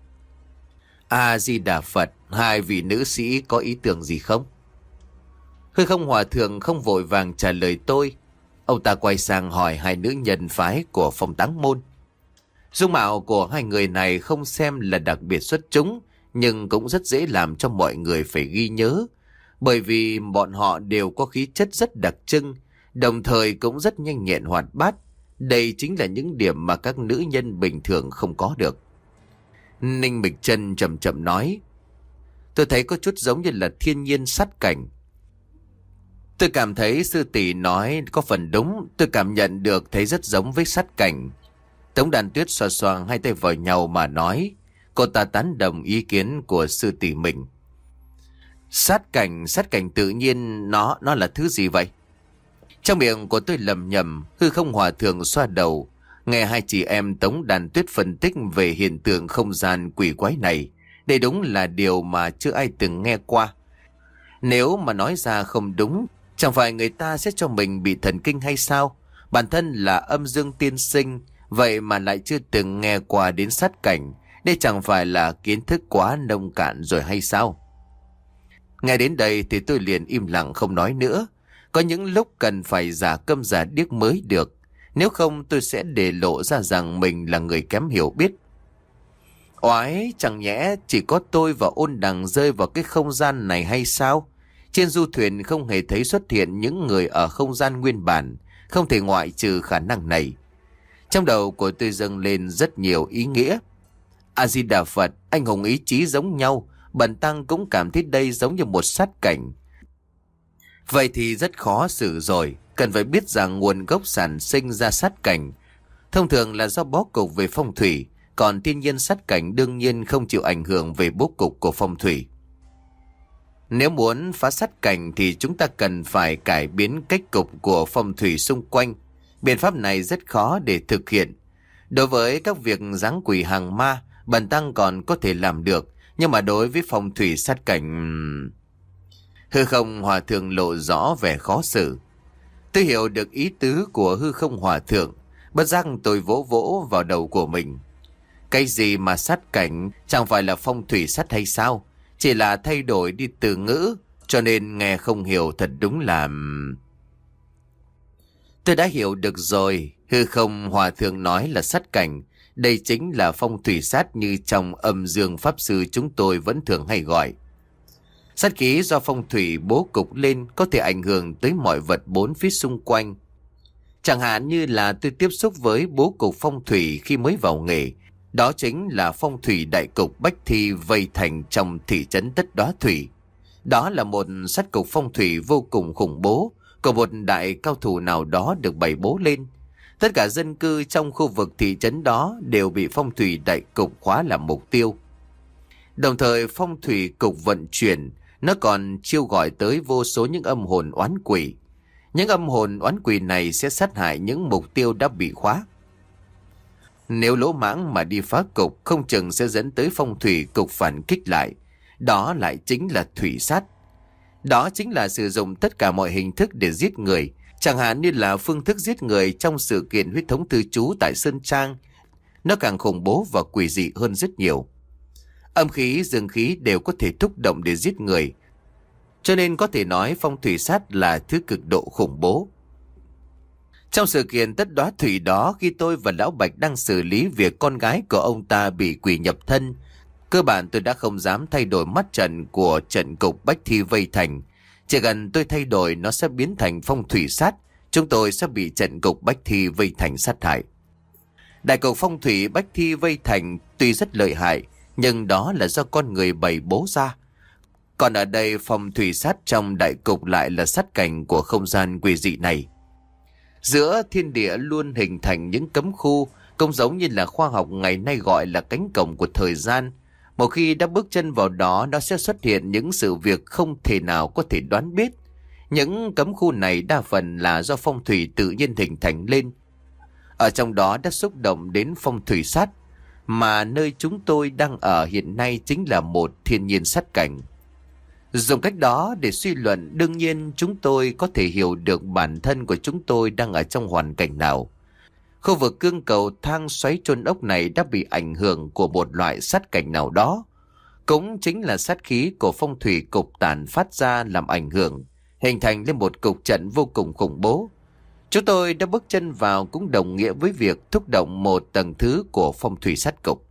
A-di-đà Phật, hai vị nữ sĩ có ý tưởng gì không? Hư Không Hòa Thượng không vội vàng trả lời tôi. Ông ta quay sang hỏi hai nữ nhân phái của phòng táng môn. Dung mạo của hai người này không xem là đặc biệt xuất chúng, nhưng cũng rất dễ làm cho mọi người phải ghi nhớ. Bởi vì bọn họ đều có khí chất rất đặc trưng, đồng thời cũng rất nhanh nhẹn hoạt bát. Đây chính là những điểm mà các nữ nhân bình thường không có được. Ninh Mịch Chân chậm chậm nói, tôi thấy có chút giống như là thiên nhiên sát cảnh. Tôi cảm thấy sư tỷ nói có phần đúng, tôi cảm nhận được thấy rất giống với sát cảnh. Tống Đan Tuyết xoa xoa hai tay vào nhau mà nói, cô ta tán đồng ý kiến của sư tỷ mình. Sát cảnh, sát cảnh tự nhiên nó, nó là thứ gì vậy? Trong miệng của tôi lầm nhầm. Hư Không Hòa Thượng xoa đầu, nghe hai chị em Tống Đan Tuyết phân tích về hiện tượng không gian quỷ quái này. Đây đúng là điều mà chưa ai từng nghe qua. Nếu mà nói ra không đúng, chẳng phải người ta sẽ cho mình bị thần kinh hay sao? Bản thân là âm dương tiên sinh, vậy mà lại chưa từng nghe qua đến sát cảnh. Đây chẳng phải là kiến thức quá nông cạn rồi hay sao? Nghe đến đây thì tôi liền im lặng không nói nữa. Có những lúc cần phải giả câm giả điếc mới được. Nếu không tôi sẽ để lộ ra rằng mình là người kém hiểu biết. Oái, chẳng nhẽ chỉ có tôi và Ôn Đằng rơi vào cái không gian này hay sao? Trên du thuyền không hề thấy xuất hiện những người ở không gian nguyên bản, không thể ngoại trừ khả năng này. Trong đầu của tôi dâng lên rất nhiều ý nghĩa. A-di-đà Phật, anh hùng ý chí giống nhau, bần tăng cũng cảm thấy đây giống như một sát cảnh. Vậy thì rất khó xử rồi, cần phải biết rằng nguồn gốc sản sinh ra sát cảnh thông thường là do bố cục về phong thủy, còn thiên nhiên sát cảnh đương nhiên không chịu ảnh hưởng về bố cục của phong thủy. Nếu muốn phá sát cảnh thì chúng ta cần phải cải biến cách cục của phong thủy xung quanh. Biện pháp này rất khó để thực hiện. Đối với các việc giáng quỷ hàng ma, bần tăng còn có thể làm được, nhưng mà đối với phong thủy sát cảnh... Hư Không Hòa Thượng lộ rõ vẻ khó xử. Tôi hiểu được ý tứ của Hư Không Hòa Thượng, bất giác tôi vỗ vỗ vào đầu của mình. Cái gì mà sát cảnh, chẳng phải là phong thủy sát hay sao? Chỉ là thay đổi đi từ ngữ, cho nên nghe không hiểu thật đúng là... Tôi đã hiểu được rồi. Hư Không Hòa Thượng nói là sát cảnh. Đây chính là phong thủy sát như trong âm dương pháp sư chúng tôi vẫn thường hay gọi. Sát khí do phong thủy bố cục lên có thể ảnh hưởng tới mọi vật bốn phía xung quanh. Chẳng hạn như là tôi tiếp xúc với bố cục phong thủy khi mới vào nghề. Đó chính là phong thủy đại cục Bách Thi vây thành trong thị trấn Tất Đóa Thủy. Đó là một sát cục phong thủy vô cùng khủng bố của một đại cao thủ nào đó được bày bố lên. Tất cả dân cư trong khu vực thị trấn đó đều bị phong thủy đại cục khóa làm mục tiêu. Đồng thời phong thủy cục vận chuyển, nó còn chiêu gọi tới vô số những âm hồn oán quỷ. Những âm hồn oán quỷ này sẽ sát hại những mục tiêu đã bị khóa. Nếu lỗ mãng mà đi phá cục, không chừng sẽ dẫn tới phong thủy cục phản kích lại. Đó lại chính là thủy sát. Đó chính là sử dụng tất cả mọi hình thức để giết người, Chẳng hạn như là phương thức giết người trong sự kiện huyết thống tư trú tại Sơn Trang, nó càng khủng bố và quỷ dị hơn rất nhiều. Âm khí, dương khí đều có thể thúc động để giết người, cho nên có thể nói phong thủy sát là thứ cực độ khủng bố. Trong sự kiện tất đóa thủy đó, khi tôi và Lão Bạch đang xử lý việc con gái của ông ta bị quỷ nhập thân, cơ bản tôi đã không dám thay đổi mắt trận của trận cục bách thi vây thành. Chỉ cần tôi thay đổi, nó sẽ biến thành phong thủy sát, chúng tôi sẽ bị trận cục bách thi vây thành sát hại. Đại cục phong thủy bách thi vây thành tuy rất lợi hại, nhưng đó là do con người bày bố ra. Còn ở đây phong thủy sát trong đại cục lại là sát cảnh của không gian quỷ dị này. Giữa thiên địa luôn hình thành những cấm khu, cũng giống như là khoa học ngày nay gọi là cánh cổng của thời gian. Một khi đã bước chân vào đó, nó sẽ xuất hiện những sự việc không thể nào có thể đoán biết. Những cấm khu này đa phần là do phong thủy tự nhiên hình thành lên. Ở trong đó đã xúc động đến phong thủy sát, mà nơi chúng tôi đang ở hiện nay chính là một thiên nhiên sát cảnh. Dùng cách đó để suy luận, đương nhiên chúng tôi có thể hiểu được bản thân của chúng tôi đang ở trong hoàn cảnh nào. Khu vực cương cầu thang xoáy chôn ốc này đã bị ảnh hưởng của một loại sát cảnh nào đó. Cũng chính là sát khí của phong thủy cục tản phát ra làm ảnh hưởng, hình thành lên một cục trận vô cùng khủng bố. Chúng tôi đã bước chân vào cũng đồng nghĩa với việc thúc động một tầng thứ của phong thủy sát cục.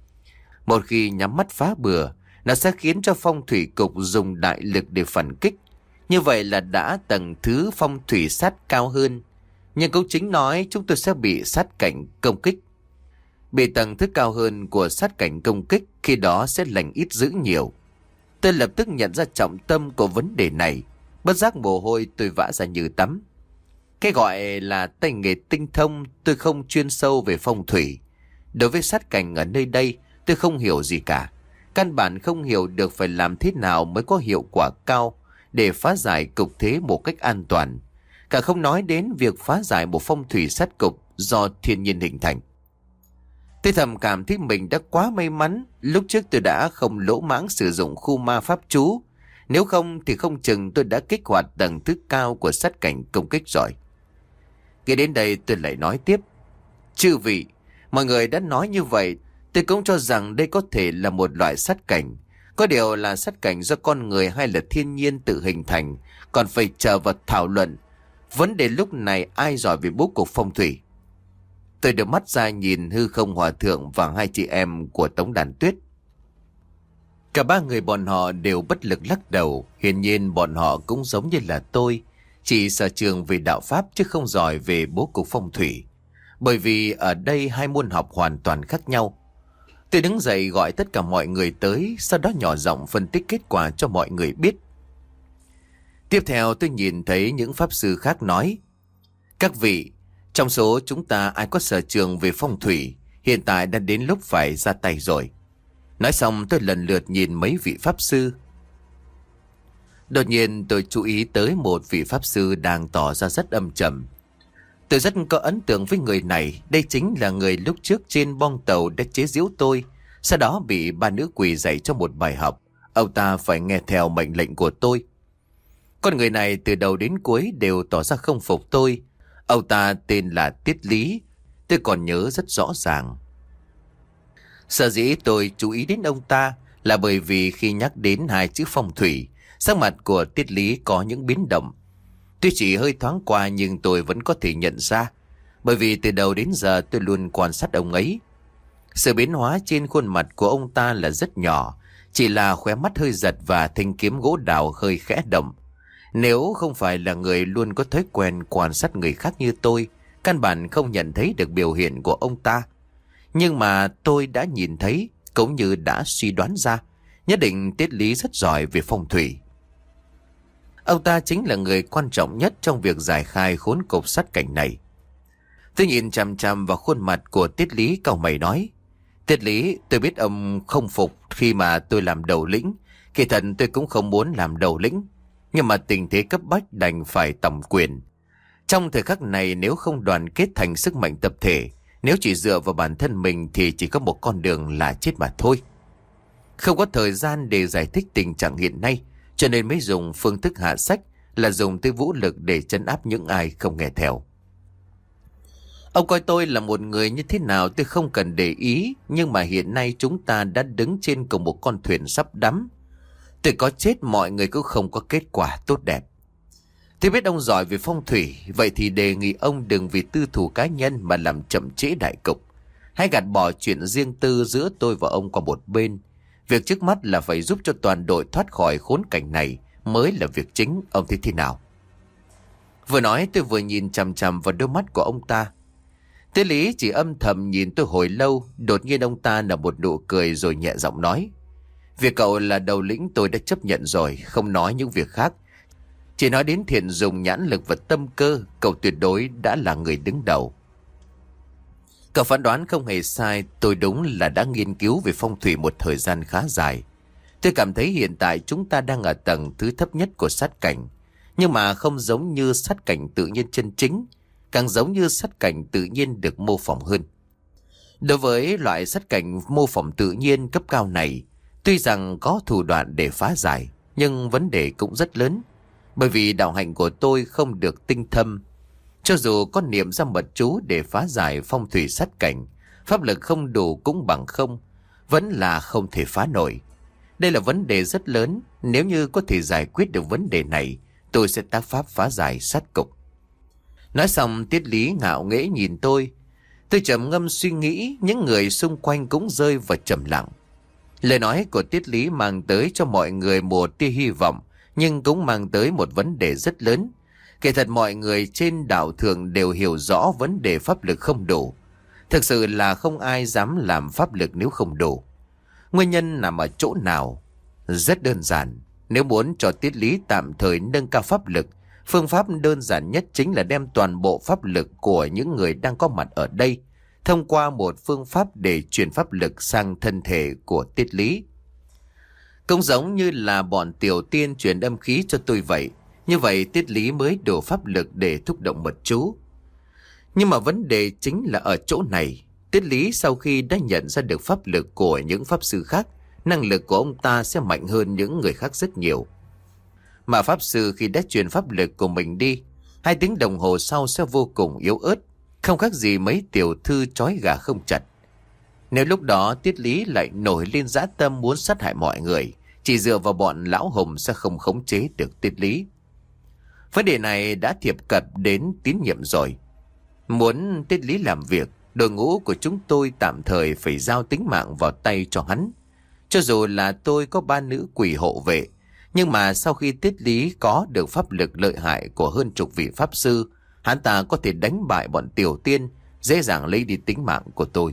Một khi nhắm mắt phá bừa, nó sẽ khiến cho phong thủy cục dùng đại lực để phản kích. Như vậy là đã tầng thứ phong thủy sát cao hơn. Nhưng cũng chính nói chúng tôi sẽ bị sát cảnh công kích. Bị tầng thứ cao hơn của sát cảnh công kích, khi đó sẽ lành ít dữ nhiều. Tôi lập tức nhận ra trọng tâm của vấn đề này. Bất giác mồ hôi tôi vã ra như tắm. Cái gọi là tay nghề tinh thông, tôi không chuyên sâu về phong thủy. Đối với sát cảnh ở nơi đây, tôi không hiểu gì cả. Căn bản không hiểu được phải làm thế nào mới có hiệu quả cao để phá giải cục thế một cách an toàn. Cả không nói đến việc phá giải một phong thủy sát cục do thiên nhiên hình thành. Tôi thầm cảm thấy mình đã quá may mắn, lúc trước tôi đã không lỗ mãng sử dụng khu ma pháp chú. Nếu không thì không chừng tôi đã kích hoạt tầng thứ cao của sát cảnh công kích rồi. Khi đến đây tôi lại nói tiếp. Chư vị, mọi người đã nói như vậy, tôi cũng cho rằng đây có thể là một loại sát cảnh. Có điều là sát cảnh do con người hay là thiên nhiên tự hình thành, còn phải chờ vào thảo luận. Vấn đề lúc này ai giỏi về bố cục phong thủy. Tôi đưa mắt ra nhìn Hư Không Hòa Thượng và hai chị em của Tống Đàn Tuyết. Cả ba người bọn họ đều bất lực lắc đầu. Hiển nhiên bọn họ cũng giống như là tôi, chỉ sở trường về đạo pháp chứ không giỏi về bố cục phong thủy. Bởi vì ở đây hai môn học hoàn toàn khác nhau. Tôi đứng dậy gọi tất cả mọi người tới, sau đó nhỏ giọng phân tích kết quả cho mọi người biết. Tiếp theo tôi nhìn thấy những pháp sư khác nói: các vị, trong số chúng ta ai có sở trường về phong thủy, hiện tại đã đến lúc phải ra tay rồi. Nói xong tôi lần lượt nhìn mấy vị pháp sư. Đột nhiên tôi chú ý tới một vị pháp sư đang tỏ ra rất âm trầm. Tôi rất có ấn tượng với người này. Đây chính là người lúc trước trên bong tàu đã chế giễu tôi, sau đó bị ba nữ quỷ dạy cho một bài học. Ông ta phải nghe theo mệnh lệnh của tôi. Con người này từ đầu đến cuối đều tỏ ra không phục tôi. Ông ta tên là Tiết Lý. Tôi còn nhớ rất rõ ràng. Sở dĩ tôi chú ý đến ông ta là bởi vì khi nhắc đến hai chữ phong thủy, sắc mặt của Tiết Lý có những biến động. Tuy chỉ hơi thoáng qua nhưng tôi vẫn có thể nhận ra, bởi vì từ đầu đến giờ tôi luôn quan sát ông ấy. Sự biến hóa trên khuôn mặt của ông ta là rất nhỏ, chỉ là khóe mắt hơi giật và thanh kiếm gỗ đào hơi khẽ động. Nếu không phải là người luôn có thói quen quan sát người khác như tôi, căn bản không nhận thấy được biểu hiện của ông ta. Nhưng mà tôi đã nhìn thấy, cũng như đã suy đoán ra, nhất định Tiết Lý rất giỏi về phong thủy. Ông ta chính là người quan trọng nhất trong việc giải khai khốn cục sát cảnh này. Tôi nhìn chằm chằm vào khuôn mặt của Tiết Lý, cau mày nói: Tiết Lý, tôi biết ông không phục khi mà tôi làm đầu lĩnh. Kỳ thật tôi cũng không muốn làm đầu lĩnh, nhưng mà tình thế cấp bách đành phải tổng quyền. Trong thời khắc này nếu không đoàn kết thành sức mạnh tập thể, nếu chỉ dựa vào bản thân mình thì chỉ có một con đường là chết mà thôi. Không có thời gian để giải thích tình trạng hiện nay, cho nên mới dùng phương thức hạ sách là dùng tới vũ lực để trấn áp những ai không nghe theo. Ông coi tôi là một người như thế nào tôi không cần để ý, nhưng mà hiện nay chúng ta đã đứng trên cùng một con thuyền sắp đắm. Tôi có chết mọi người cũng không có kết quả tốt đẹp. Tôi biết ông giỏi về phong thủy, vậy thì đề nghị ông đừng vì tư thù cá nhân mà làm chậm trễ đại cục. Hãy gạt bỏ chuyện riêng tư giữa tôi và ông qua một bên. Việc trước mắt là phải giúp cho toàn đội thoát khỏi khốn cảnh này mới là việc chính, ông thấy thế nào? Vừa nói tôi vừa nhìn chằm chằm vào đôi mắt của ông ta. Tiết Lý chỉ âm thầm nhìn tôi hồi lâu, đột nhiên ông ta nở một nụ cười rồi nhẹ giọng nói. Việc cậu là đầu lĩnh tôi đã chấp nhận rồi, không nói những việc khác. Chỉ nói đến thiện dùng nhãn lực và tâm cơ, cậu tuyệt đối đã là người đứng đầu. Cậu phán đoán không hề sai, tôi đúng là đã nghiên cứu về phong thủy một thời gian khá dài. Tôi cảm thấy hiện tại chúng ta đang ở tầng thứ thấp nhất của sát cảnh, nhưng mà không giống như sát cảnh tự nhiên chân chính, càng giống như sát cảnh tự nhiên được mô phỏng hơn. Đối với loại sát cảnh mô phỏng tự nhiên cấp cao này, tuy rằng có thủ đoạn để phá giải, nhưng vấn đề cũng rất lớn. Bởi vì đạo hạnh của tôi không được tinh thâm. Cho dù có niệm ra mật chú để phá giải phong thủy sát cảnh, pháp lực không đủ cũng bằng không, vẫn là không thể phá nổi. Đây là vấn đề rất lớn, nếu như có thể giải quyết được vấn đề này, tôi sẽ tác pháp phá giải sát cục. Nói xong Tiết Lý ngạo nghễ nhìn tôi. Tôi trầm ngâm suy nghĩ, những người xung quanh cũng rơi vào trầm lặng. Lời nói của Tiết Lý mang tới cho mọi người một tia hy vọng, nhưng cũng mang tới một vấn đề rất lớn. Kể thật mọi người trên đảo thường đều hiểu rõ vấn đề pháp lực không đủ. Thực sự là không ai dám làm pháp lực nếu không đủ. Nguyên nhân nằm ở chỗ nào? Rất đơn giản. Nếu muốn cho Tiết Lý tạm thời nâng cao pháp lực, phương pháp đơn giản nhất chính là đem toàn bộ pháp lực của những người đang có mặt ở đây, thông qua một phương pháp để truyền pháp lực sang thân thể của Tiết Lý. Cũng giống như là bọn tiểu tiên truyền âm khí cho tôi vậy. Như vậy Tiết Lý mới đủ pháp lực để thúc động mật chú. Nhưng mà vấn đề chính là ở chỗ này. Tiết Lý sau khi đã nhận ra được pháp lực của những pháp sư khác, năng lực của ông ta sẽ mạnh hơn những người khác rất nhiều. Mà pháp sư khi đã truyền pháp lực của mình đi, hai tiếng đồng hồ sau sẽ vô cùng yếu ớt, không khác gì mấy tiểu thư trói gà không chặt. Nếu lúc đó Tiết Lý lại nổi lên dã tâm muốn sát hại mọi người, chỉ dựa vào bọn lão hùng sẽ không khống chế được Tiết Lý. Vấn đề này đã thiệp cận đến tín nhiệm rồi. Muốn Tiết Lý làm việc, đội ngũ của chúng tôi tạm thời phải giao tính mạng vào tay cho hắn. Cho dù là tôi có ba nữ quỷ hộ vệ, nhưng mà sau khi Tiết Lý có được pháp lực lợi hại của hơn chục vị pháp sư, hắn ta có thể đánh bại bọn tiểu tiên, dễ dàng lấy đi tính mạng của tôi.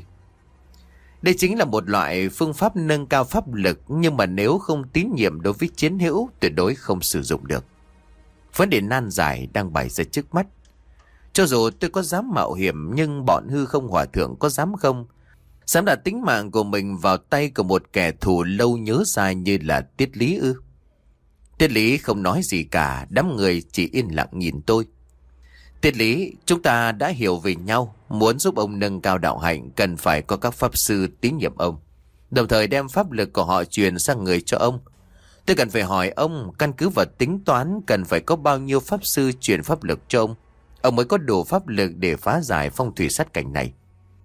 Đây chính là một loại phương pháp nâng cao pháp lực, nhưng mà nếu không tín nhiệm đối với chiến hữu, tuyệt đối không sử dụng được. Vấn đề nan giải đang bày ra trước mắt. Cho dù tôi có dám mạo hiểm, nhưng bọn hư không hòa thượng có dám không? Dám đặt tính mạng của mình vào tay của một kẻ thù lâu nhớ dài như là Tiết Lý ư? Tiết Lý không nói gì cả, đám người chỉ yên lặng nhìn tôi. Tiết Lý, chúng ta đã hiểu về nhau, muốn giúp ông nâng cao đạo hạnh cần phải có các pháp sư tín nhiệm ông, đồng thời đem pháp lực của họ truyền sang người cho ông. Tôi cần phải hỏi ông, căn cứ vào tính toán cần phải có bao nhiêu pháp sư truyền pháp lực cho ông, ông mới có đủ pháp lực để phá giải phong thủy sát cảnh này.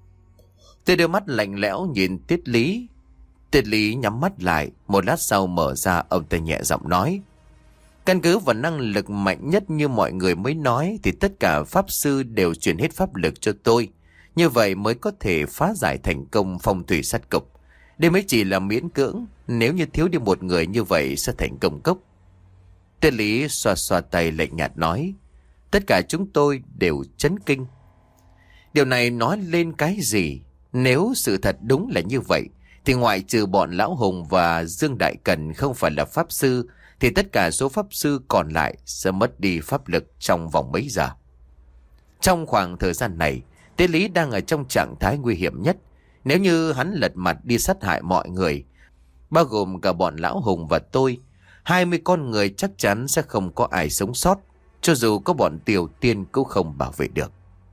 Tôi đưa mắt lạnh lẽo nhìn Tiết Lý. Tiết Lý nhắm mắt lại, một lát sau mở ra, ông ta nhẹ giọng nói. Căn cứ vào năng lực mạnh nhất như mọi người mới nói thì tất cả pháp sư đều truyền hết pháp lực cho tôi. Như vậy mới có thể phá giải thành công phong thủy sát cục. Đây mới chỉ là miễn cưỡng, nếu như thiếu đi một người như vậy sẽ thành công cốc. Tiết Lý xoa xoa tay lạnh nhạt nói. Tất cả chúng tôi đều chấn kinh. Điều này nói lên cái gì? Nếu sự thật đúng là như vậy, thì ngoại trừ bọn Lão Hùng và Dương Đại Cần không phải là pháp sư, thì tất cả số pháp sư còn lại sẽ mất đi pháp lực trong vòng mấy giờ. Trong khoảng thời gian này, Tiết Lý đang ở trong trạng thái nguy hiểm nhất. Nếu như hắn lật mặt đi sát hại mọi người, bao gồm cả bọn Lão Hùng và tôi, hai mươi con người chắc chắn sẽ không có ai sống sót. Cho dù có bọn tiểu tiên cũng không bảo vệ được.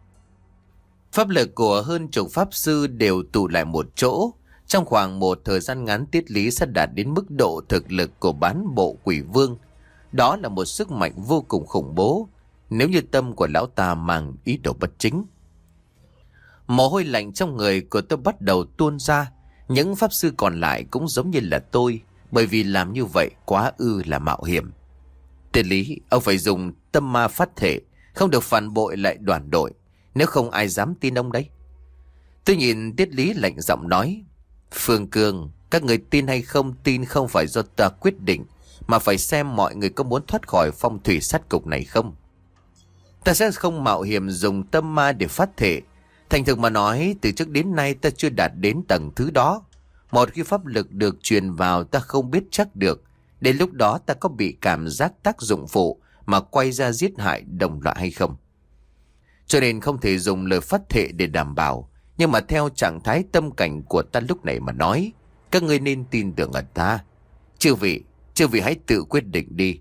Pháp lực của hơn chục pháp sư đều tụ lại một chỗ. Trong khoảng một thời gian ngắn, Tiết Lý sẽ đạt đến mức độ thực lực của bán bộ quỷ vương. Đó là một sức mạnh vô cùng khủng bố nếu như tâm của lão ta mang ý đồ bất chính. Mồ hôi lạnh trong người của tôi bắt đầu tuôn ra. Những pháp sư còn lại cũng giống như là tôi, bởi vì làm như vậy quá ư là mạo hiểm. Tiết lý, ông phải dùng tâm ma phát thể, không được phản bội lại đoàn đội, nếu không ai dám tin ông đấy. Tôi nhìn Tiết Lý lạnh giọng nói, Phương Cương, các người tin hay không tin không phải do ta quyết định, mà phải xem mọi người có muốn thoát khỏi phong thủy sát cục này không. Ta sẽ không mạo hiểm dùng tâm ma để phát thể. Thành thực mà nói, từ trước đến nay ta chưa đạt đến tầng thứ đó. Một khi pháp lực được truyền vào ta không biết chắc được, đến lúc đó ta có bị cảm giác tác dụng phụ mà quay ra giết hại đồng loại hay không. Cho nên không thể dùng lời phát thệ để đảm bảo. Nhưng mà theo trạng thái tâm cảnh của ta lúc này mà nói, các ngươi nên tin tưởng ở ta. Chư vị, chư vị hãy tự quyết định đi.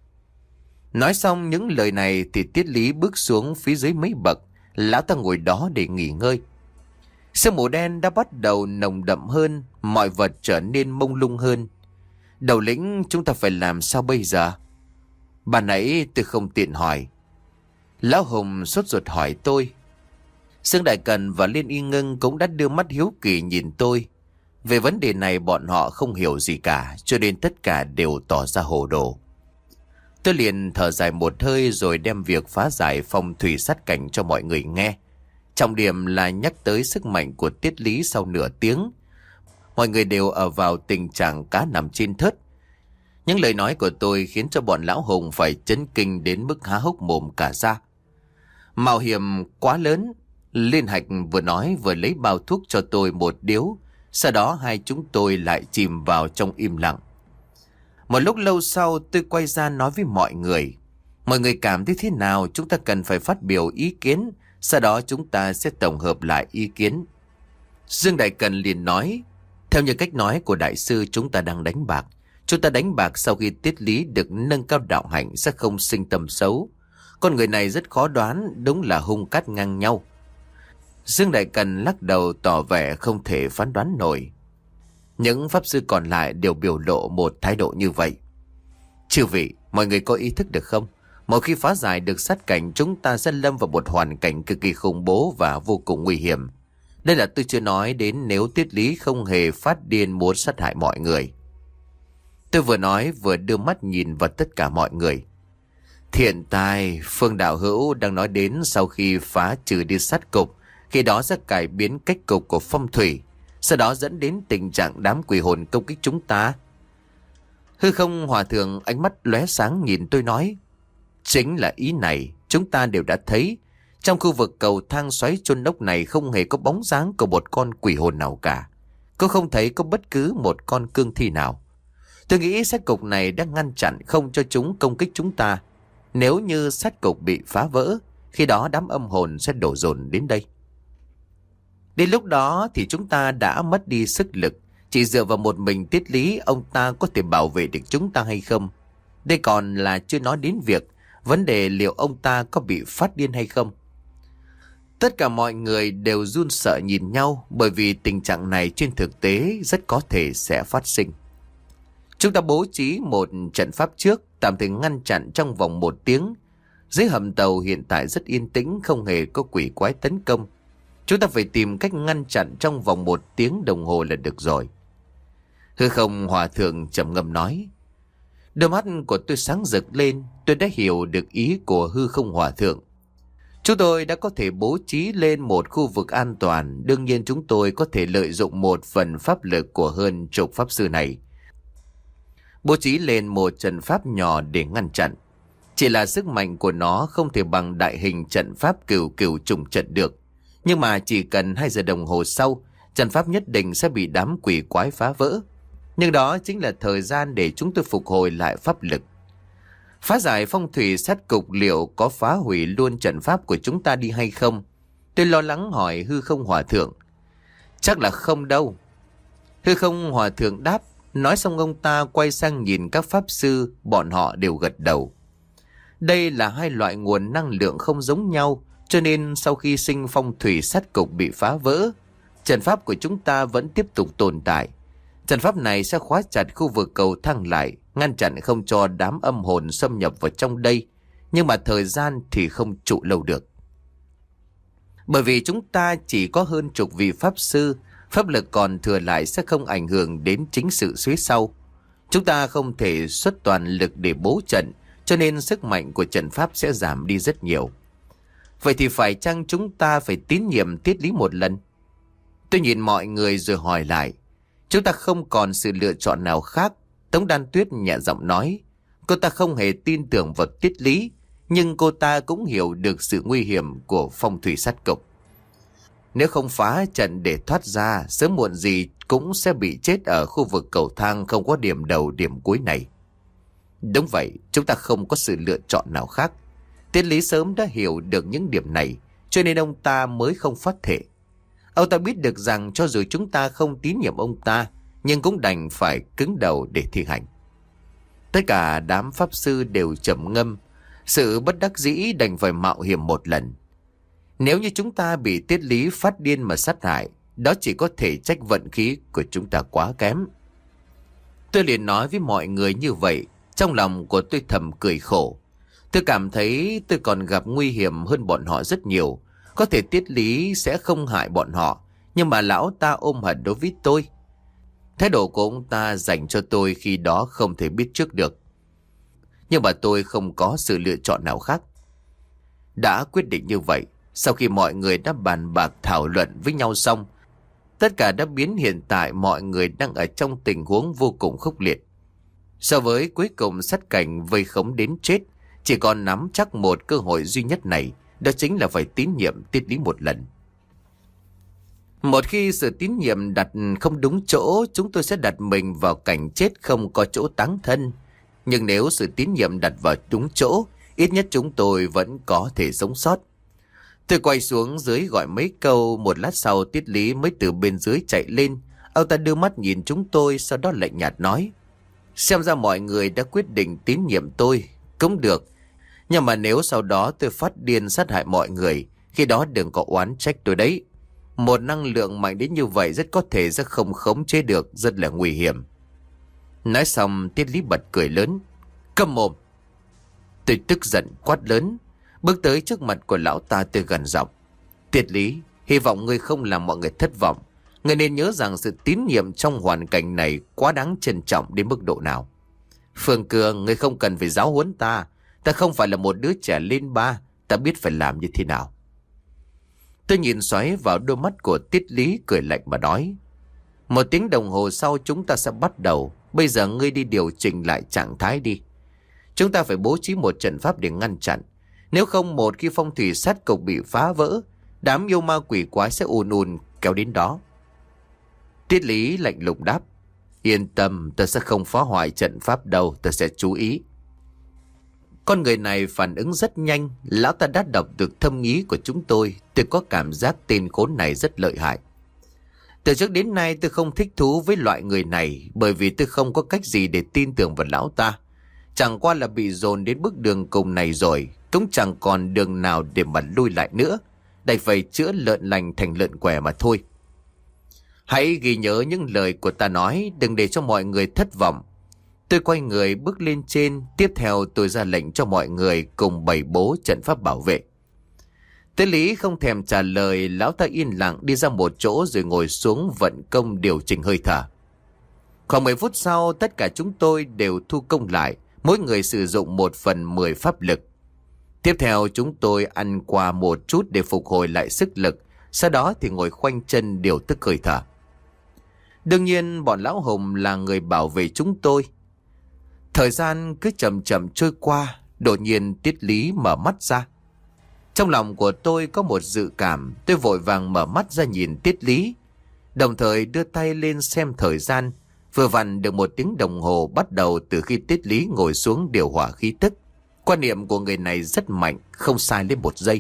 Nói xong những lời này thì Tiết Lý bước xuống phía dưới mấy bậc. Lão ta ngồi đó để nghỉ ngơi. Sương mù đen đã bắt đầu nồng đậm hơn, mọi vật trở nên mông lung hơn. Đầu lĩnh, chúng ta phải làm sao bây giờ? Bà nãy tôi không tiện hỏi. Lão Hùng sốt ruột hỏi tôi. Sương Đại Cần và Liên Y Ngưng cũng đã đưa mắt hiếu kỳ nhìn tôi. Về vấn đề này bọn họ không hiểu gì cả, cho nên tất cả đều tỏ ra hồ đồ. Tôi liền thở dài một hơi rồi đem việc phá giải phong thủy sát cảnh cho mọi người nghe. Trọng điểm là nhắc tới sức mạnh của Tiết Lý sau nửa tiếng. Mọi người đều ở vào tình trạng cá nằm trên thớt. Những lời nói của tôi khiến cho bọn Lão Hùng phải chấn kinh đến mức há hốc mồm cả ra. Mạo hiểm quá lớn. Liên Hạch vừa nói vừa lấy bao thuốc cho tôi một điếu. Sau đó hai chúng tôi lại chìm vào trong im lặng. Một lúc lâu sau tôi quay ra nói với mọi người. Mọi người cảm thấy thế nào, chúng ta cần phải phát biểu ý kiến. Sau đó chúng ta sẽ tổng hợp lại ý kiến. Dương Đại Cần liền nói, theo như cách nói của đại sư, chúng ta đang đánh bạc. Chúng ta đánh bạc sau khi Tiết Lý được nâng cao đạo hạnh sẽ không sinh tâm xấu. Con người này rất khó đoán, đúng là hung cát ngang nhau. Dương Đại Cần lắc đầu tỏ vẻ không thể phán đoán nổi. Những pháp sư còn lại đều biểu lộ một thái độ như vậy. Chư vị, mọi người có ý thức được không? Một khi phá giải được sát cảnh, chúng ta sẽ lâm vào một hoàn cảnh cực kỳ khủng bố và vô cùng nguy hiểm. Đây là tôi chưa nói đến nếu Tiết Lý không hề phát điên muốn sát hại mọi người. Tôi vừa nói vừa đưa mắt nhìn vào tất cả mọi người. Thiện tài, Phương Đạo Hữu đang nói đến sau khi phá trừ đi sát cục, khi đó sẽ cải biến cách cục của phong thủy, sau đó dẫn đến tình trạng đám quỷ hồn công kích chúng ta. Hư Không Hòa Thượng ánh mắt lóe sáng nhìn tôi nói, chính là ý này. Chúng ta đều đã thấy trong khu vực cầu thang xoáy chôn ốc này không hề có bóng dáng của một con quỷ hồn nào cả. Cô không thấy có bất cứ một con cương thi nào. Tôi nghĩ sát cục này đang ngăn chặn không cho chúng công kích chúng ta. Nếu như sát cục bị phá vỡ, khi đó đám âm hồn sẽ đổ dồn đến đây. Đến lúc đó thì chúng ta đã mất đi sức lực. Chỉ dựa vào một mình Tiết Lý, ông ta có thể bảo vệ được chúng ta hay không? Đây còn là chưa nói đến việc vấn đề liệu ông ta có bị phát điên hay không. Tất cả mọi người đều run sợ nhìn nhau, bởi vì tình trạng này trên thực tế rất có thể sẽ phát sinh. Chúng ta bố trí một trận pháp trước, tạm thời ngăn chặn trong vòng một tiếng. Dưới hầm tàu hiện tại rất yên tĩnh, không hề có quỷ quái tấn công. Chúng ta phải tìm cách ngăn chặn trong vòng một tiếng đồng hồ là được rồi. Hư Không Hòa Thượng trầm ngâm nói. Đôi mắt của tôi sáng rực lên, tôi đã hiểu được ý của Hư Không Hòa Thượng. Chúng tôi đã có thể bố trí lên một khu vực an toàn. Đương nhiên chúng tôi có thể lợi dụng một phần pháp lực của hơn chục pháp sư này, bố trí lên một trận pháp nhỏ để ngăn chặn. Chỉ là sức mạnh của nó không thể bằng đại hình trận pháp cửu cửu trùng trận được. Nhưng mà chỉ cần hai giờ đồng hồ sau, trận pháp nhất định sẽ bị đám quỷ quái phá vỡ. Nhưng đó chính là thời gian để chúng tôi phục hồi lại pháp lực. Phá giải phong thủy sát cục liệu có phá hủy luôn trận pháp của chúng ta đi hay không? Tôi lo lắng hỏi Hư Không Hòa Thượng. Chắc là không đâu. Hư Không Hòa Thượng đáp. Nói xong ông ta quay sang nhìn các pháp sư, bọn họ đều gật đầu. Đây là hai loại nguồn năng lượng không giống nhau, cho nên sau khi sinh phong thủy sát cục bị phá vỡ, trận pháp của chúng ta vẫn tiếp tục tồn tại. Trận pháp này sẽ khóa chặt khu vực cầu thang lại, ngăn chặn không cho đám âm hồn xâm nhập vào trong đây. Nhưng mà thời gian thì không trụ lâu được. Bởi vì chúng ta chỉ có hơn chục vị pháp sư, pháp lực còn thừa lại sẽ không ảnh hưởng đến chính sự phía sau. Chúng ta không thể xuất toàn lực để bố trận, cho nên sức mạnh của trận pháp sẽ giảm đi rất nhiều. Vậy thì phải chăng chúng ta phải tín nhiệm Tiết Lý một lần? Tôi nhìn mọi người rồi hỏi lại. Chúng ta không còn sự lựa chọn nào khác. Tống Đan Tuyết nhẹ giọng nói. Cô ta không hề tin tưởng vào Tiết Lý, nhưng cô ta cũng hiểu được sự nguy hiểm của phong thủy sát cục. Nếu không phá trận để thoát ra, sớm muộn gì cũng sẽ bị chết ở khu vực cầu thang không có điểm đầu điểm cuối này. Đúng vậy, chúng ta không có sự lựa chọn nào khác. Tiết Lý sớm đã hiểu được những điểm này, cho nên ông ta mới không phát thể. Ông ta biết được rằng cho dù chúng ta không tín nhiệm ông ta, nhưng cũng đành phải cứng đầu để thi hành. Tất cả đám pháp sư đều trầm ngâm, sự bất đắc dĩ đành phải mạo hiểm một lần. Nếu như chúng ta bị Tiết Lý phát điên mà sát hại, đó chỉ có thể trách vận khí của chúng ta quá kém. Tôi liền nói với mọi người như vậy, trong lòng của tôi thầm cười khổ. Tôi cảm thấy tôi còn gặp nguy hiểm hơn bọn họ rất nhiều. Có thể Tiết Lý sẽ không hại bọn họ, nhưng mà lão ta ôm hận đối với tôi. Thái độ của ông ta dành cho tôi khi đó không thể biết trước được. Nhưng mà tôi không có sự lựa chọn nào khác. Đã quyết định như vậy, sau khi mọi người đã bàn bạc thảo luận với nhau xong, tất cả đã biến hiện tại mọi người đang ở trong tình huống vô cùng khốc liệt. So với cuối cùng sát cảnh vây khống đến chết, chỉ còn nắm chắc một cơ hội duy nhất này, đó chính là phải tín nhiệm Tiết Lý một lần. Một khi sự tín nhiệm đặt không đúng chỗ, chúng tôi sẽ đặt mình vào cảnh chết không có chỗ táng thân. Nhưng nếu sự tín nhiệm đặt vào đúng chỗ, ít nhất chúng tôi vẫn có thể sống sót. Tôi quay xuống dưới gọi mấy câu, một lát sau Tiết Lý mới từ bên dưới chạy lên. Ông ta đưa mắt nhìn chúng tôi, sau đó lạnh nhạt nói. Xem ra mọi người đã quyết định tín nhiệm tôi, cũng được. Nhưng mà nếu sau đó tôi phát điên sát hại mọi người, khi đó đừng có oán trách tôi đấy. Một năng lượng mạnh đến như vậy rất có thể sẽ không khống chế được, rất là nguy hiểm. Nói xong Tiết Lý bật cười lớn. Câm mồm! Tôi tức giận quát lớn, bước tới trước mặt của lão ta tôi gần giọng. Tiết Lý, hy vọng ngươi không làm mọi người thất vọng. Ngươi nên nhớ rằng sự tín nhiệm trong hoàn cảnh này quá đáng trân trọng đến mức độ nào. Phương Cường, ngươi không cần phải giáo huấn ta. Ta không phải là một đứa trẻ lên ba, ta biết phải làm như thế nào. Tôi nhìn xoáy vào đôi mắt của Tiết Lý, cười lạnh mà nói. Một tiếng đồng hồ sau chúng ta sẽ bắt đầu. Bây giờ ngươi đi điều chỉnh lại trạng thái đi. Chúng ta phải bố trí một trận pháp để ngăn chặn. Nếu không, một khi phong thủy sát cục bị phá vỡ, đám yêu ma quỷ quái sẽ ùn ùn kéo đến đó. Tiết Lý lạnh lùng đáp. Yên tâm, ta sẽ không phá hoại trận pháp đâu, ta sẽ chú ý. Con người này phản ứng rất nhanh. Lão ta đã đọc được thâm ý của chúng tôi. Tôi có cảm giác tên khốn này rất lợi hại. Từ trước đến nay tôi không thích thú với loại người này, bởi vì tôi không có cách gì để tin tưởng vào lão ta. Chẳng qua là bị dồn đến bước đường cùng này rồi, cũng chẳng còn đường nào để mà lui lại nữa. Đành phải chữa lợn lành thành lợn què mà thôi. Hãy ghi nhớ những lời của ta nói, đừng để cho mọi người thất vọng. Tôi quay người bước lên trên, tiếp theo tôi ra lệnh cho mọi người cùng bày bố trận pháp bảo vệ. Tiết Lý không thèm trả lời, lão ta yên lặng đi ra một chỗ rồi ngồi xuống vận công điều chỉnh hơi thở. Khoảng mười phút sau, tất cả chúng tôi đều thu công lại, mỗi người sử dụng một phần mười pháp lực. Tiếp theo chúng tôi ăn qua một chút để phục hồi lại sức lực, sau đó thì ngồi khoanh chân điều tức hơi thở. Đương nhiên bọn lão Hùng là người bảo vệ chúng tôi. Thời gian cứ chậm chậm trôi qua, đột nhiên Tiết Lý mở mắt ra. Trong lòng của tôi có một dự cảm, tôi vội vàng mở mắt ra nhìn Tiết Lý, đồng thời đưa tay lên xem thời gian. Vừa vặn được một tiếng đồng hồ bắt đầu từ khi Tiết Lý ngồi xuống điều hòa khí tức. Quan niệm của người này rất mạnh, không sai lên một giây.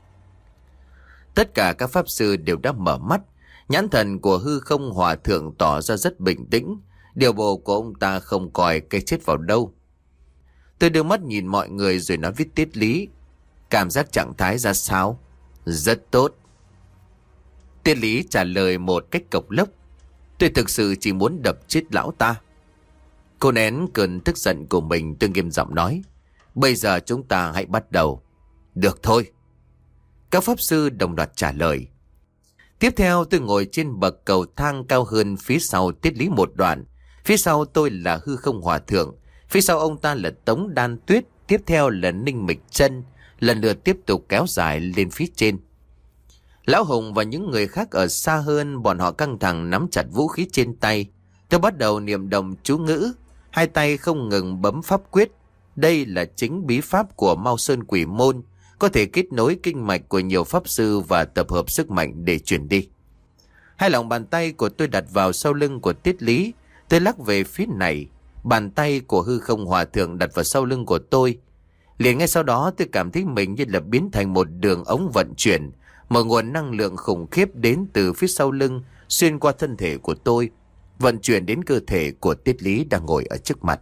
Tất cả các pháp sư đều đã mở mắt. Nhãn thần của hư không hòa thượng tỏ ra rất bình tĩnh. Điều bộ của ông ta không coi cái chết vào đâu. Tôi đưa mắt nhìn mọi người rồi nói với Tiết Lý. Cảm giác trạng thái ra sao? Rất tốt. Tiết Lý trả lời một cách cộc lốc. Tôi thực sự chỉ muốn đập chết lão ta. Cô nén cơn tức giận của mình, tôi nghiêm giọng nói: bây giờ chúng ta hãy bắt đầu. Được thôi. Các pháp sư đồng loạt trả lời. Tiếp theo tôi ngồi trên bậc cầu thang cao hơn phía sau Tiết Lý một đoạn. Phía sau tôi là Hư Không Hòa Thượng, phía sau ông ta là Tống Đan Tuyết, tiếp theo là Ninh Mịch Chân, lần lượt tiếp tục kéo dài lên phía trên. Lão Hùng và những người khác ở xa hơn, bọn họ căng thẳng nắm chặt vũ khí trên tay. Tôi bắt đầu niệm động chú ngữ, hai tay không ngừng bấm pháp quyết. Đây là chính bí pháp của Mao Sơn Quỷ Môn, có thể kết nối kinh mạch của nhiều pháp sư và tập hợp sức mạnh để chuyển đi. Hai lòng bàn tay của tôi đặt vào sau lưng của Tiết Lý. Tôi lắc về phía này. Bàn tay của Hư Không Hòa Thượng đặt vào sau lưng của tôi. Liền ngay sau đó tôi cảm thấy mình như là biến thành một đường ống vận chuyển. Một nguồn năng lượng khủng khiếp đến từ phía sau lưng, xuyên qua thân thể của tôi, vận chuyển đến cơ thể của Tiết Lý đang ngồi ở trước mặt.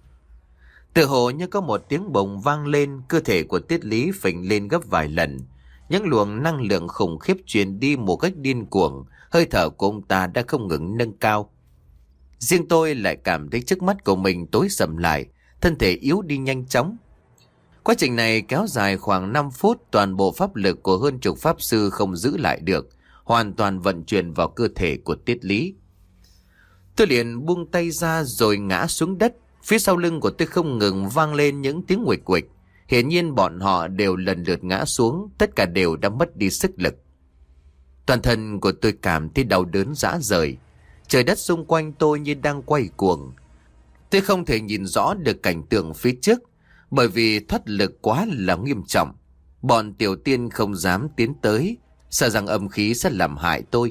Tự hồ như có một tiếng bồng vang lên, cơ thể của Tiết Lý phình lên gấp vài lần. Những luồng năng lượng khủng khiếp truyền đi một cách điên cuồng, hơi thở của ông ta đã không ngừng nâng cao. Riêng tôi lại cảm thấy trước mắt của mình tối sầm lại, thân thể yếu đi nhanh chóng. Quá trình này kéo dài khoảng năm phút, toàn bộ pháp lực của hơn chục pháp sư không giữ lại được, hoàn toàn vận chuyển vào cơ thể của Tiết Lý. Tôi liền buông tay ra rồi ngã xuống đất. Phía sau lưng của tôi không ngừng vang lên những tiếng nguệch quịch. Hiển nhiên bọn họ đều lần lượt ngã xuống, tất cả đều đã mất đi sức lực. Toàn thân của tôi cảm thấy đau đớn rã rời. Trời đất xung quanh tôi như đang quay cuồng. Tôi không thể nhìn rõ được cảnh tượng phía trước, bởi vì thoát lực quá là nghiêm trọng. Bọn tiểu tiên không dám tiến tới, sợ rằng âm khí sẽ làm hại tôi.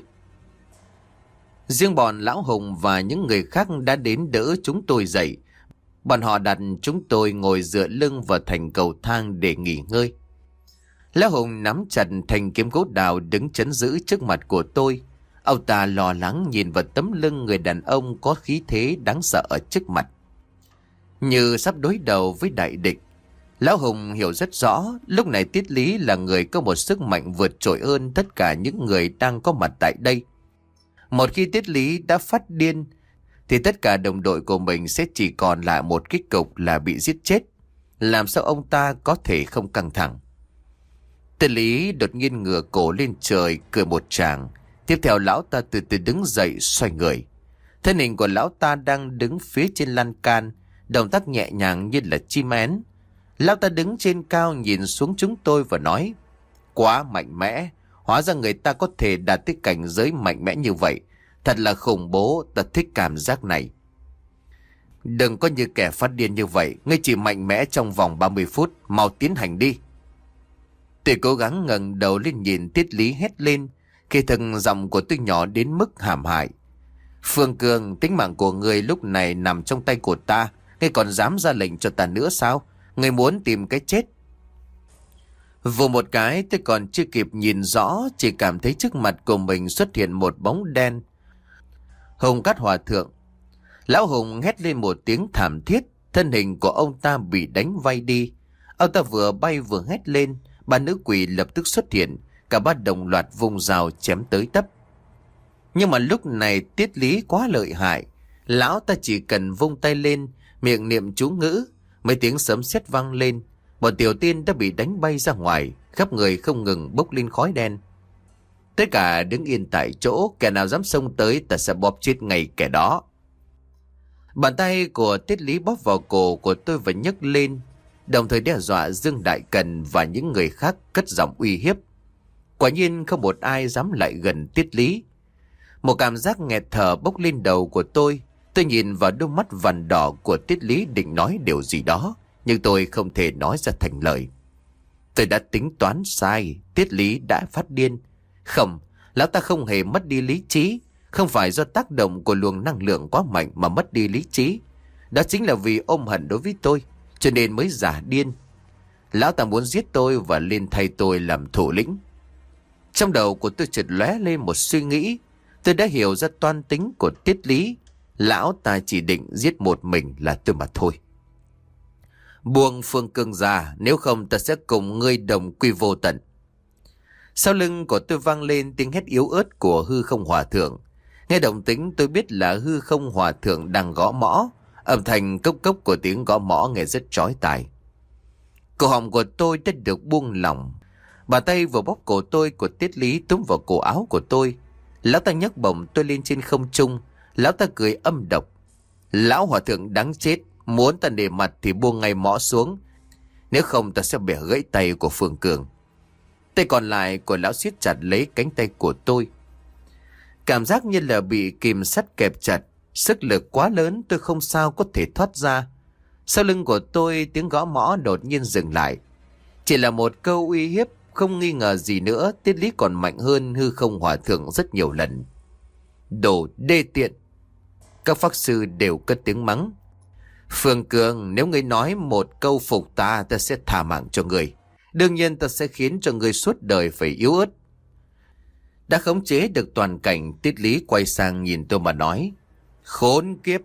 Riêng bọn Lão Hùng và những người khác đã đến đỡ chúng tôi dậy. Bọn họ đặt chúng tôi ngồi dựa lưng vào thành cầu thang để nghỉ ngơi. Lão Hùng nắm chặt thanh kiếm gỗ đào đứng chấn giữ trước mặt của tôi. Ông ta lo lắng nhìn vào tấm lưng người đàn ông có khí thế đáng sợ ở trước mặt, như sắp đối đầu với đại địch. Lão Hùng hiểu rất rõ, lúc này Tiết Lý là người có một sức mạnh vượt trội hơn tất cả những người đang có mặt tại đây. Một khi Tiết Lý đã phát điên, thì tất cả đồng đội của mình sẽ chỉ còn lại một kết cục là bị giết chết. Làm sao ông ta có thể không căng thẳng? Tiết Lý đột nhiên ngửa cổ lên trời cười một tràng. Tiếp theo lão ta từ từ đứng dậy xoay người. Thân hình của lão ta đang đứng phía trên lan can, động tác nhẹ nhàng như là chim én. Lão ta đứng trên cao nhìn xuống chúng tôi và nói: quá mạnh mẽ, hóa ra người ta có thể đạt tới cảnh giới mạnh mẽ như vậy. Thật là khủng bố, ta thích cảm giác này. Đừng có như kẻ phát điên như vậy, ngươi chỉ mạnh mẽ trong vòng ba mươi phút, mau tiến hành đi. Tôi cố gắng ngẩng đầu lên nhìn Tiết Lý hét lên, khi thần giọng của tôi nhỏ đến mức hãm hại. Phương Cường, tính mạng của ngươi lúc này nằm trong tay của ta, ngươi còn dám ra lệnh cho ta nữa sao? Ngươi muốn tìm cái chết? Vù một cái, tôi còn chưa kịp nhìn rõ, chỉ cảm thấy trước mặt của mình xuất hiện một bóng đen. Hùng Cát Hòa Thượng. Lão Hùng hét lên một tiếng thảm thiết, thân hình của ông ta bị đánh vay đi. Ông ta vừa bay vừa hét lên, ba nữ quỷ lập tức xuất hiện, cả ba đồng loạt vùng rào chém tới tấp. Nhưng mà lúc này Tiết Lý quá lợi hại, lão ta chỉ cần vung tay lên, miệng niệm chú ngữ, mấy tiếng sấm sét vang lên, bọn tiểu tiên đã bị đánh bay ra ngoài, khắp người không ngừng bốc lên khói đen. Tất cả đứng yên tại chỗ, kẻ nào dám xông tới ta sẽ bóp chết ngay kẻ đó. Bàn tay của Tiết Lý bóp vào cổ của tôi và nhấc lên, đồng thời đe dọa Dương Đại Cần và những người khác cất giọng uy hiếp. Quả nhiên không một ai dám lại gần Tiết Lý. Một cảm giác nghẹt thở bốc lên đầu của tôi. Tôi nhìn vào đôi mắt vằn đỏ của Tiết Lý định nói điều gì đó, nhưng tôi không thể nói ra thành lời. Tôi đã tính toán sai, Tiết Lý đã phát điên. Không, lão ta không hề mất đi lý trí. Không phải do tác động của luồng năng lượng quá mạnh mà mất đi lý trí. Đó chính là vì ôm hận đối với tôi, cho nên mới giả điên. Lão ta muốn giết tôi và lên thay tôi làm thủ lĩnh. Trong đầu của tôi chợt lóe lên một suy nghĩ. Tôi đã hiểu ra toan tính của Tiết Lý. Lão ta chỉ định giết một mình là tôi mà thôi. Buông Phương Cương ra, nếu không ta sẽ cùng ngươi đồng quy vô tận. Sau lưng của tôi vang lên tiếng hét yếu ớt của Hư Không Hòa Thượng. Nghe động tĩnh tôi biết là Hư Không Hòa Thượng đang gõ mõ. Âm thanh cốc cốc của tiếng gõ mõ nghe rất chói tai. Cổ họng của tôi đã được buông lỏng. Bàn tay vừa bóp cổ tôi của Tiết Lý túm vào cổ áo của tôi. Lão ta nhấc bổng tôi lên trên không trung. Lão ta cười âm độc. Lão hòa thượng đáng chết, muốn ta nể mặt thì buông ngay mõ xuống, nếu không ta sẽ bẻ gãy tay của Phương Cường. Tay còn lại của lão siết chặt lấy cánh tay của tôi. Cảm giác như là bị kìm sắt kẹp chặt. Sức lực quá lớn, tôi không sao có thể thoát ra. Sau lưng của tôi tiếng gõ mõ đột nhiên dừng lại. Chỉ là một câu uy hiếp, không nghi ngờ gì nữa. Tiết Lý còn mạnh hơn hư không hòa thượng rất nhiều lần. Đồ đê tiện. Các pháp sư đều cất tiếng mắng. Phương Cường, nếu ngươi nói một câu phục ta, ta sẽ thả mạng cho ngươi. Đương nhiên ta sẽ khiến cho ngươi suốt đời phải yếu ớt. Đã khống chế được toàn cảnh, Tiết Lý quay sang nhìn tôi mà nói. Khốn kiếp.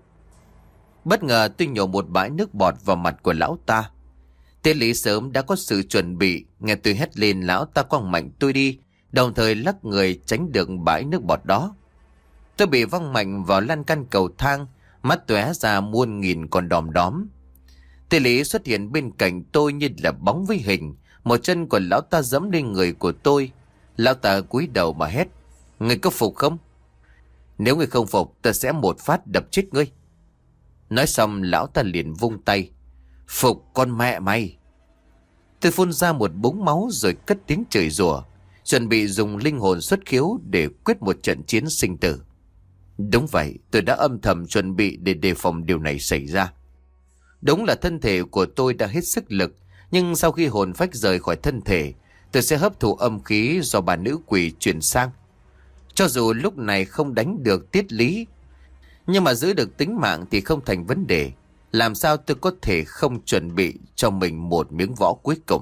Bất ngờ tôi nhổ một bãi nước bọt vào mặt của lão ta. Tiết Lý sớm đã có sự chuẩn bị. Nghe tôi hét lên, lão ta quăng mạnh tôi đi, đồng thời lắc người tránh được bãi nước bọt đó. Tôi bị văng mạnh vào lan can cầu thang, mắt tóe ra muôn nghìn con đom đóm. Tiết Lý xuất hiện bên cạnh tôi như là bóng với hình. Một chân của lão ta giẫm lên người của tôi. Lão ta cúi đầu mà hét. Ngươi có phục không? Nếu ngươi không phục, ta sẽ một phát đập chết ngươi. Nói xong lão ta liền vung tay. Phục con mẹ mày. Tôi phun ra một búng máu rồi cất tiếng chửi rủa, chuẩn bị dùng linh hồn xuất khiếu để quyết một trận chiến sinh tử. Đúng vậy, tôi đã âm thầm chuẩn bị để đề phòng điều này xảy ra. Đúng là thân thể của tôi đã hết sức lực, nhưng sau khi hồn phách rời khỏi thân thể, tôi sẽ hấp thụ âm khí do bà nữ quỷ truyền sang. Cho dù lúc này không đánh được Tiết Lý, nhưng mà giữ được tính mạng thì không thành vấn đề. Làm sao tôi có thể không chuẩn bị cho mình một miếng võ cuối cùng?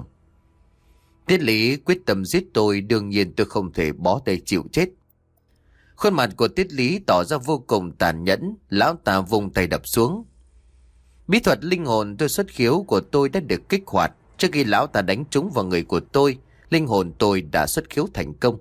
Tiết Lý quyết tâm giết tôi, đương nhiên tôi không thể bó tay chịu chết. Khuôn mặt của Tiết Lý tỏ ra vô cùng tàn nhẫn. Lão ta vùng tay đập xuống. Bí thuật linh hồn tôi xuất khiếu của tôi đã được kích hoạt. Trước khi lão ta đánh trúng vào người của tôi, linh hồn tôi đã xuất khiếu thành công.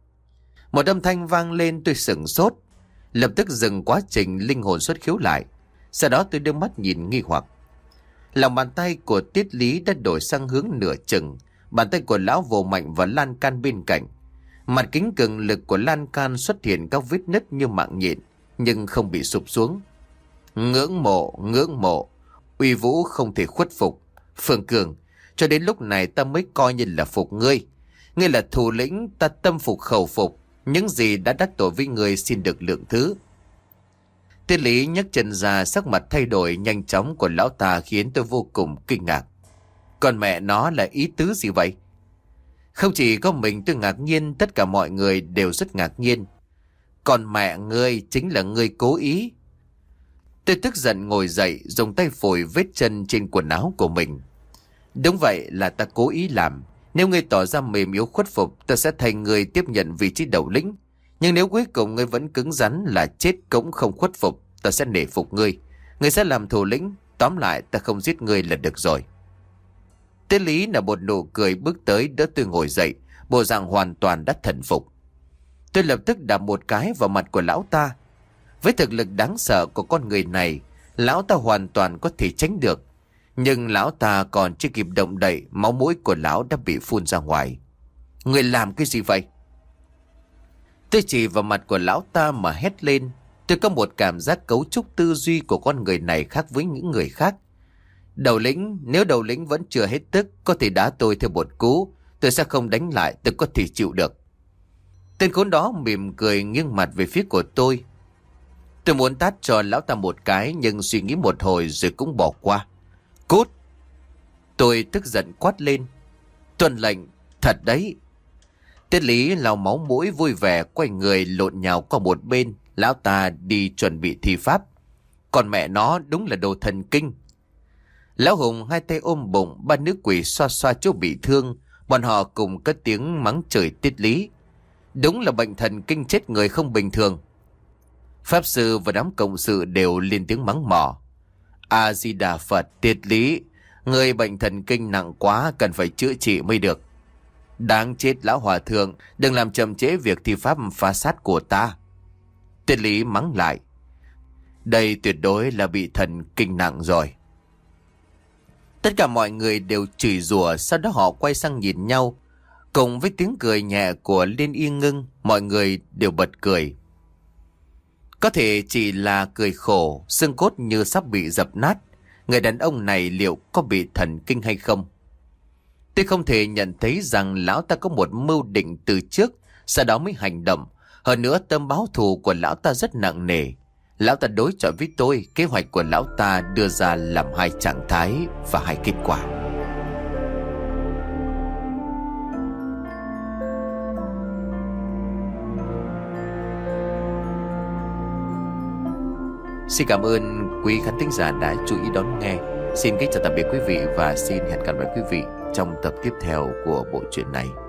Một âm thanh vang lên, tôi sửng sốt, lập tức dừng quá trình linh hồn xuất khiếu lại. Sau đó tôi đưa mắt nhìn nghi hoặc. Lòng bàn tay của Tiết Lý đã đổi sang hướng nửa chừng. Bàn tay của lão vồ mạnh vào lan can bên cạnh. Mặt kính cường lực của lan can xuất hiện các vết nứt như mạng nhện, nhưng không bị sụp xuống. Ngưỡng mộ, ngưỡng mộ. Uy vũ không thể khuất phục. Phương Cường, cho đến lúc này ta mới coi như là phục ngươi. Ngươi là thủ lĩnh, ta tâm phục khẩu phục. Những gì đã đắc tội với ngươi xin được lượng thứ. Tiết Lý nhấc chân ra, sắc mặt thay đổi nhanh chóng của lão ta khiến tôi vô cùng kinh ngạc. Còn mẹ nó là ý tứ gì vậy? Không chỉ có mình tôi ngạc nhiên, tất cả mọi người đều rất ngạc nhiên. Còn mẹ ngươi chính là ngươi cố ý. Tôi tức giận ngồi dậy, dùng tay phủi vết chân trên quần áo của mình. Đúng vậy, là ta cố ý làm. Nếu ngươi tỏ ra mềm yếu khuất phục, ta sẽ thành người tiếp nhận vị trí đầu lĩnh. Nhưng nếu cuối cùng ngươi vẫn cứng rắn là chết cũng không khuất phục, ta sẽ nể phục ngươi. Ngươi sẽ làm thủ lĩnh. Tóm lại ta không giết ngươi là được rồi. Tiết Lý là một nụ cười bước tới đỡ tôi ngồi dậy, bộ dạng hoàn toàn đã thần phục. Tôi lập tức đạp một cái vào mặt của lão ta. Với thực lực đáng sợ của con người này, lão ta hoàn toàn có thể tránh được. Nhưng lão ta còn chưa kịp động đậy, máu mũi của lão đã bị phun ra ngoài. Người làm cái gì vậy? Tôi chỉ vào mặt của lão ta mà hét lên. Tôi có một cảm giác cấu trúc tư duy của con người này khác với những người khác. Đầu lĩnh, nếu đầu lĩnh vẫn chưa hết tức, có thể đá tôi theo một cú. Tôi sẽ không đánh lại, tôi có thể chịu được. Tên khốn đó mỉm cười nghiêng mặt về phía của tôi. Tôi muốn tát cho lão ta một cái, nhưng suy nghĩ một hồi rồi cũng bỏ qua. Cút! Tôi tức giận quát lên. Tuân lệnh, thật đấy. Tiết Lý lau máu mũi vui vẻ quay người lộn nhào qua một bên. Lão ta đi chuẩn bị thi pháp. Còn mẹ nó đúng là đồ thần kinh. Lão Hùng hai tay ôm bụng, ba nữ quỷ xoa xoa chỗ bị thương. Bọn họ cùng cất tiếng mắng chửi Tiết Lý. Đúng là bệnh thần kinh chết người không bình thường. Pháp sư và đám cộng sự đều lên tiếng mắng mỏ. A-di-đà Phật, Tiết Lý, người bệnh thần kinh nặng quá, cần phải chữa trị mới được. Đáng chết lão hòa thượng, đừng làm chậm trễ việc thi pháp phá sát của ta. Tiết Lý mắng lại. Đây tuyệt đối là bị thần kinh nặng rồi. Tất cả mọi người đều chửi rủa, sau đó họ quay sang nhìn nhau. Cùng với tiếng cười nhẹ của Liên Y Ngưng, mọi người đều bật cười. Có thể chỉ là cười khổ, xương cốt như sắp bị dập nát. Người đàn ông này liệu có bị thần kinh hay không? Tôi không thể nhận thấy rằng lão ta có một mưu định từ trước, sau đó mới hành động. Hơn nữa tâm báo thù của lão ta rất nặng nề. Lão ta đối chọi với tôi, kế hoạch của lão ta đưa ra làm hai trạng thái và hai kết quả. Xin cảm ơn quý khán thính giả đã chú ý đón nghe. Xin kính chào tạm biệt quý vị và xin hẹn gặp lại quý vị trong tập tiếp theo của bộ truyện này.